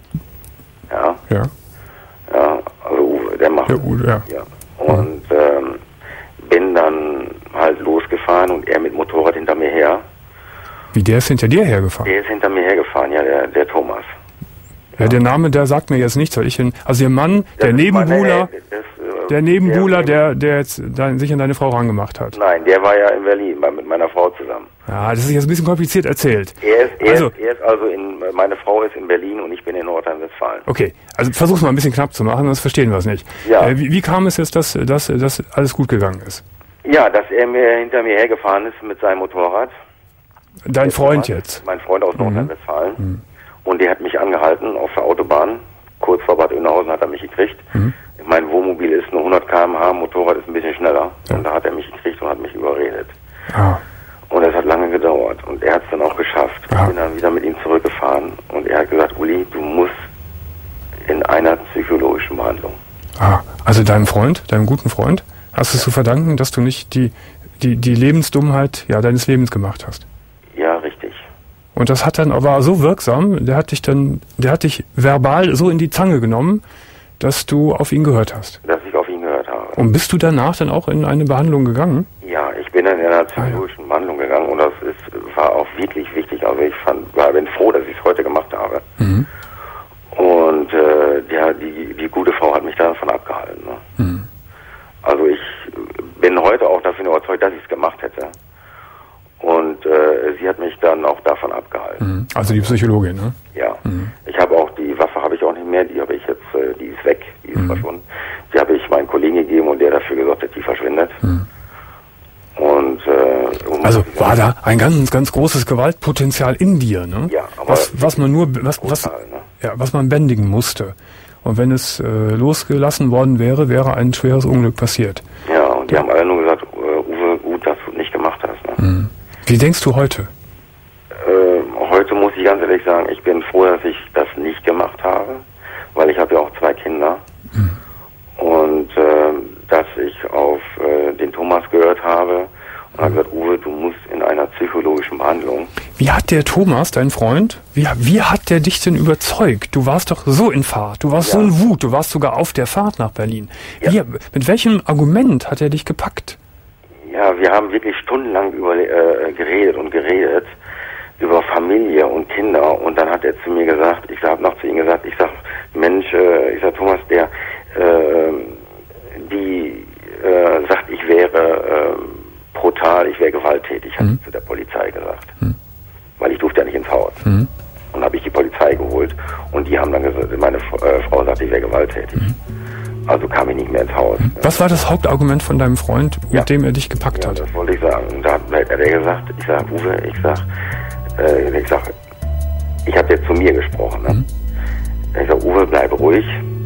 Ja. Ja. Ja, also Uwe, der macht der Uwe, ja. ja. Und ähm, bin dann halt losgefahren und er mit Motorrad hinter mir her. Wie, der ist hinter dir hergefahren? Der ist hinter mir hergefahren, ja, der, der Thomas. Ja, der Name, der sagt mir jetzt nichts, weil ich ihn, also der Mann, das der Nebenbuhler, meine, das, äh, der Nebenbuhler, der, der, der jetzt dein, sich an deine Frau rangemacht hat. Nein, der war ja in Berlin mit meiner Frau zusammen. Ja, das ist jetzt ein bisschen kompliziert erzählt. Er ist, er, also, ist, er ist also in, meine Frau ist in Berlin und ich bin in Nordrhein-Westfalen. Okay, also versuch's mal ein bisschen knapp zu machen, sonst verstehen wir es nicht. Ja. Äh, wie, wie kam es jetzt, dass, dass, dass alles gut gegangen ist? Ja, dass er mir hinter mir hergefahren ist mit seinem Motorrad. Dein Freund Thomas, jetzt? Mein Freund aus mhm. Nordrhein-Westfalen. Mhm. Und der hat mich angehalten auf der Autobahn. Kurz vor Bad Oeynhausen hat er mich gekriegt. Mhm. Mein Wohnmobil ist nur hundert Kilometer pro Stunde, Motorrad ist ein bisschen schneller. Ja. Und da hat er mich gekriegt und hat mich überredet. Ah. Und es hat lange gedauert. Und er hat es dann auch geschafft. Ah. Ich bin dann wieder mit ihm zurückgefahren. Und er hat gesagt, Uli, du musst in einer psychologischen Behandlung. Ah, also deinem Freund, deinem guten Freund, hast du es zu verdanken, dass du nicht die, die, die Lebensdummheit ja, deines Lebens gemacht hast? Ja, richtig. Und das hat dann aber so wirksam, der hat dich dann, der hat dich verbal so in die Zange genommen, dass du auf ihn gehört hast. Dass ich auf ihn gehört habe. Und bist du danach dann auch in eine Behandlung gegangen? Ja, ich bin dann in einer psychologischen ah, ja. Behandlung gegangen und das ist, war auch wirklich wichtig. Also ich fand, war, bin froh, dass ich es heute gemacht habe. Mhm. Und äh, ja, die, die gute Frau hat mich davon abgehalten. Ne? Mhm. Also ich bin heute auch davon überzeugt, dass ich es gemacht hätte. Und äh, sie hat mich dann auch davon abgehalten. Also die Psychologin, ne? Ja. Mhm. Ich habe auch, die Waffe habe ich auch nicht mehr, die habe ich jetzt, äh, die ist weg, die ist mhm. verschwunden. Die habe ich meinen Kollegen gegeben und der dafür gesorgt hat, die verschwindet. Mhm. Und äh, um also war da ein ganz, ganz großes Gewaltpotenzial in dir, ne? Ja, aber was, was man nur, was, was, brutal, ne? ja, was man bändigen musste. Und wenn es äh, losgelassen worden wäre, wäre ein schweres Unglück passiert. Ja, und die ja. haben alle nur gesagt, uh, Uwe, gut, dass du nicht gemacht hast. Ne? Mhm. Wie denkst du heute? Äh, heute muss ich ganz ehrlich sagen, ich bin froh, dass ich das nicht gemacht habe, weil ich habe ja auch zwei Kinder. Mhm. Und äh, dass ich auf äh, den Thomas gehört habe und habe gesagt, Uwe, du musst in einer psychologischen Behandlung. Wie hat der Thomas, dein Freund, wie, wie hat der dich denn überzeugt? Du warst doch so in Fahrt, du warst ja. so in Wut, du warst sogar auf der Fahrt nach Berlin. Ja. Wie, mit welchem Argument hat er dich gepackt? Ja, wir haben wirklich stundenlang über, äh, geredet und geredet über Familie und Kinder und dann hat er zu mir gesagt, ich habe noch zu ihm gesagt, ich sag, Mensch, äh, ich sag, Thomas, der, äh, die äh, sagt, ich wäre äh, brutal, ich wäre gewalttätig, hat mhm. zu der Polizei gesagt. Mhm. Weil ich durfte ja nicht ins Haus. Mhm. Und habe ich die Polizei geholt und die haben dann gesagt, meine äh, Frau sagt, ich wäre gewalttätig. Mhm. Also kam ich nicht mehr ins Haus. Was war das Hauptargument von deinem Freund, mit ja. dem er dich gepackt ja, hat? Das wollte ich sagen. Und da hat er gesagt, ich sag, Uwe, ich sag, äh, ich sag, ich habe jetzt zu mir gesprochen. Ne? Mhm. Ich sag, Uwe, bleib ruhig.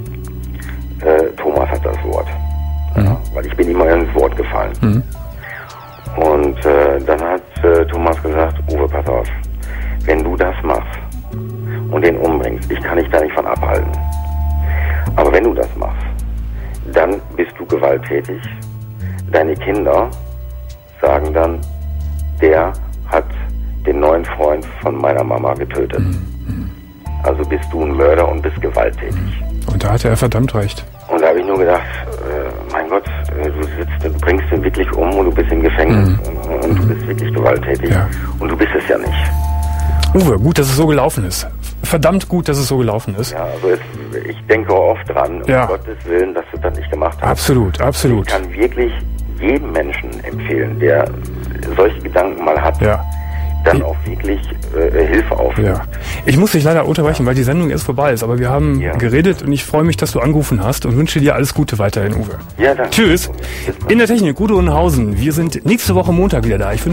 Äh, Thomas hat das Wort. Mhm. Ja, weil ich bin immer ins Wort gefallen. Mhm. Und äh, dann hat äh, Thomas gesagt, Uwe, pass auf, wenn du das machst und den umbringst, ich kann dich da nicht von abhalten. Aber wenn du das machst, dann bist du gewalttätig. Deine Kinder sagen dann, der hat den neuen Freund von meiner Mama getötet. Mhm. Also bist du ein Mörder und bist gewalttätig. Und da hatte er verdammt recht. Und da habe ich nur gedacht, äh, mein Gott, äh, du sitzt, du bringst ihn wirklich um und du bist im Gefängnis mhm. und, und du bist wirklich gewalttätig. Ja. Und du bist es ja nicht. Uwe, gut, dass es so gelaufen ist. Verdammt gut, dass es so gelaufen ist. Ja, also es, ich denke oft dran, ja. um Gottes Willen, dass du das nicht gemacht hast. Absolut, absolut. Ich kann wirklich jedem Menschen empfehlen, der solche Gedanken mal hat, ja. dann auch wirklich äh, Hilfe aufnimmt. Ja. Ich muss dich leider unterbrechen, weil die Sendung erst vorbei ist, aber wir haben ja. geredet und ich freue mich, dass du angerufen hast und wünsche dir alles Gute weiterhin, Uwe. Ja, danke. Tschüss. In der Technik, Udo Unhausen. Wir sind nächste Woche Montag wieder da. Ich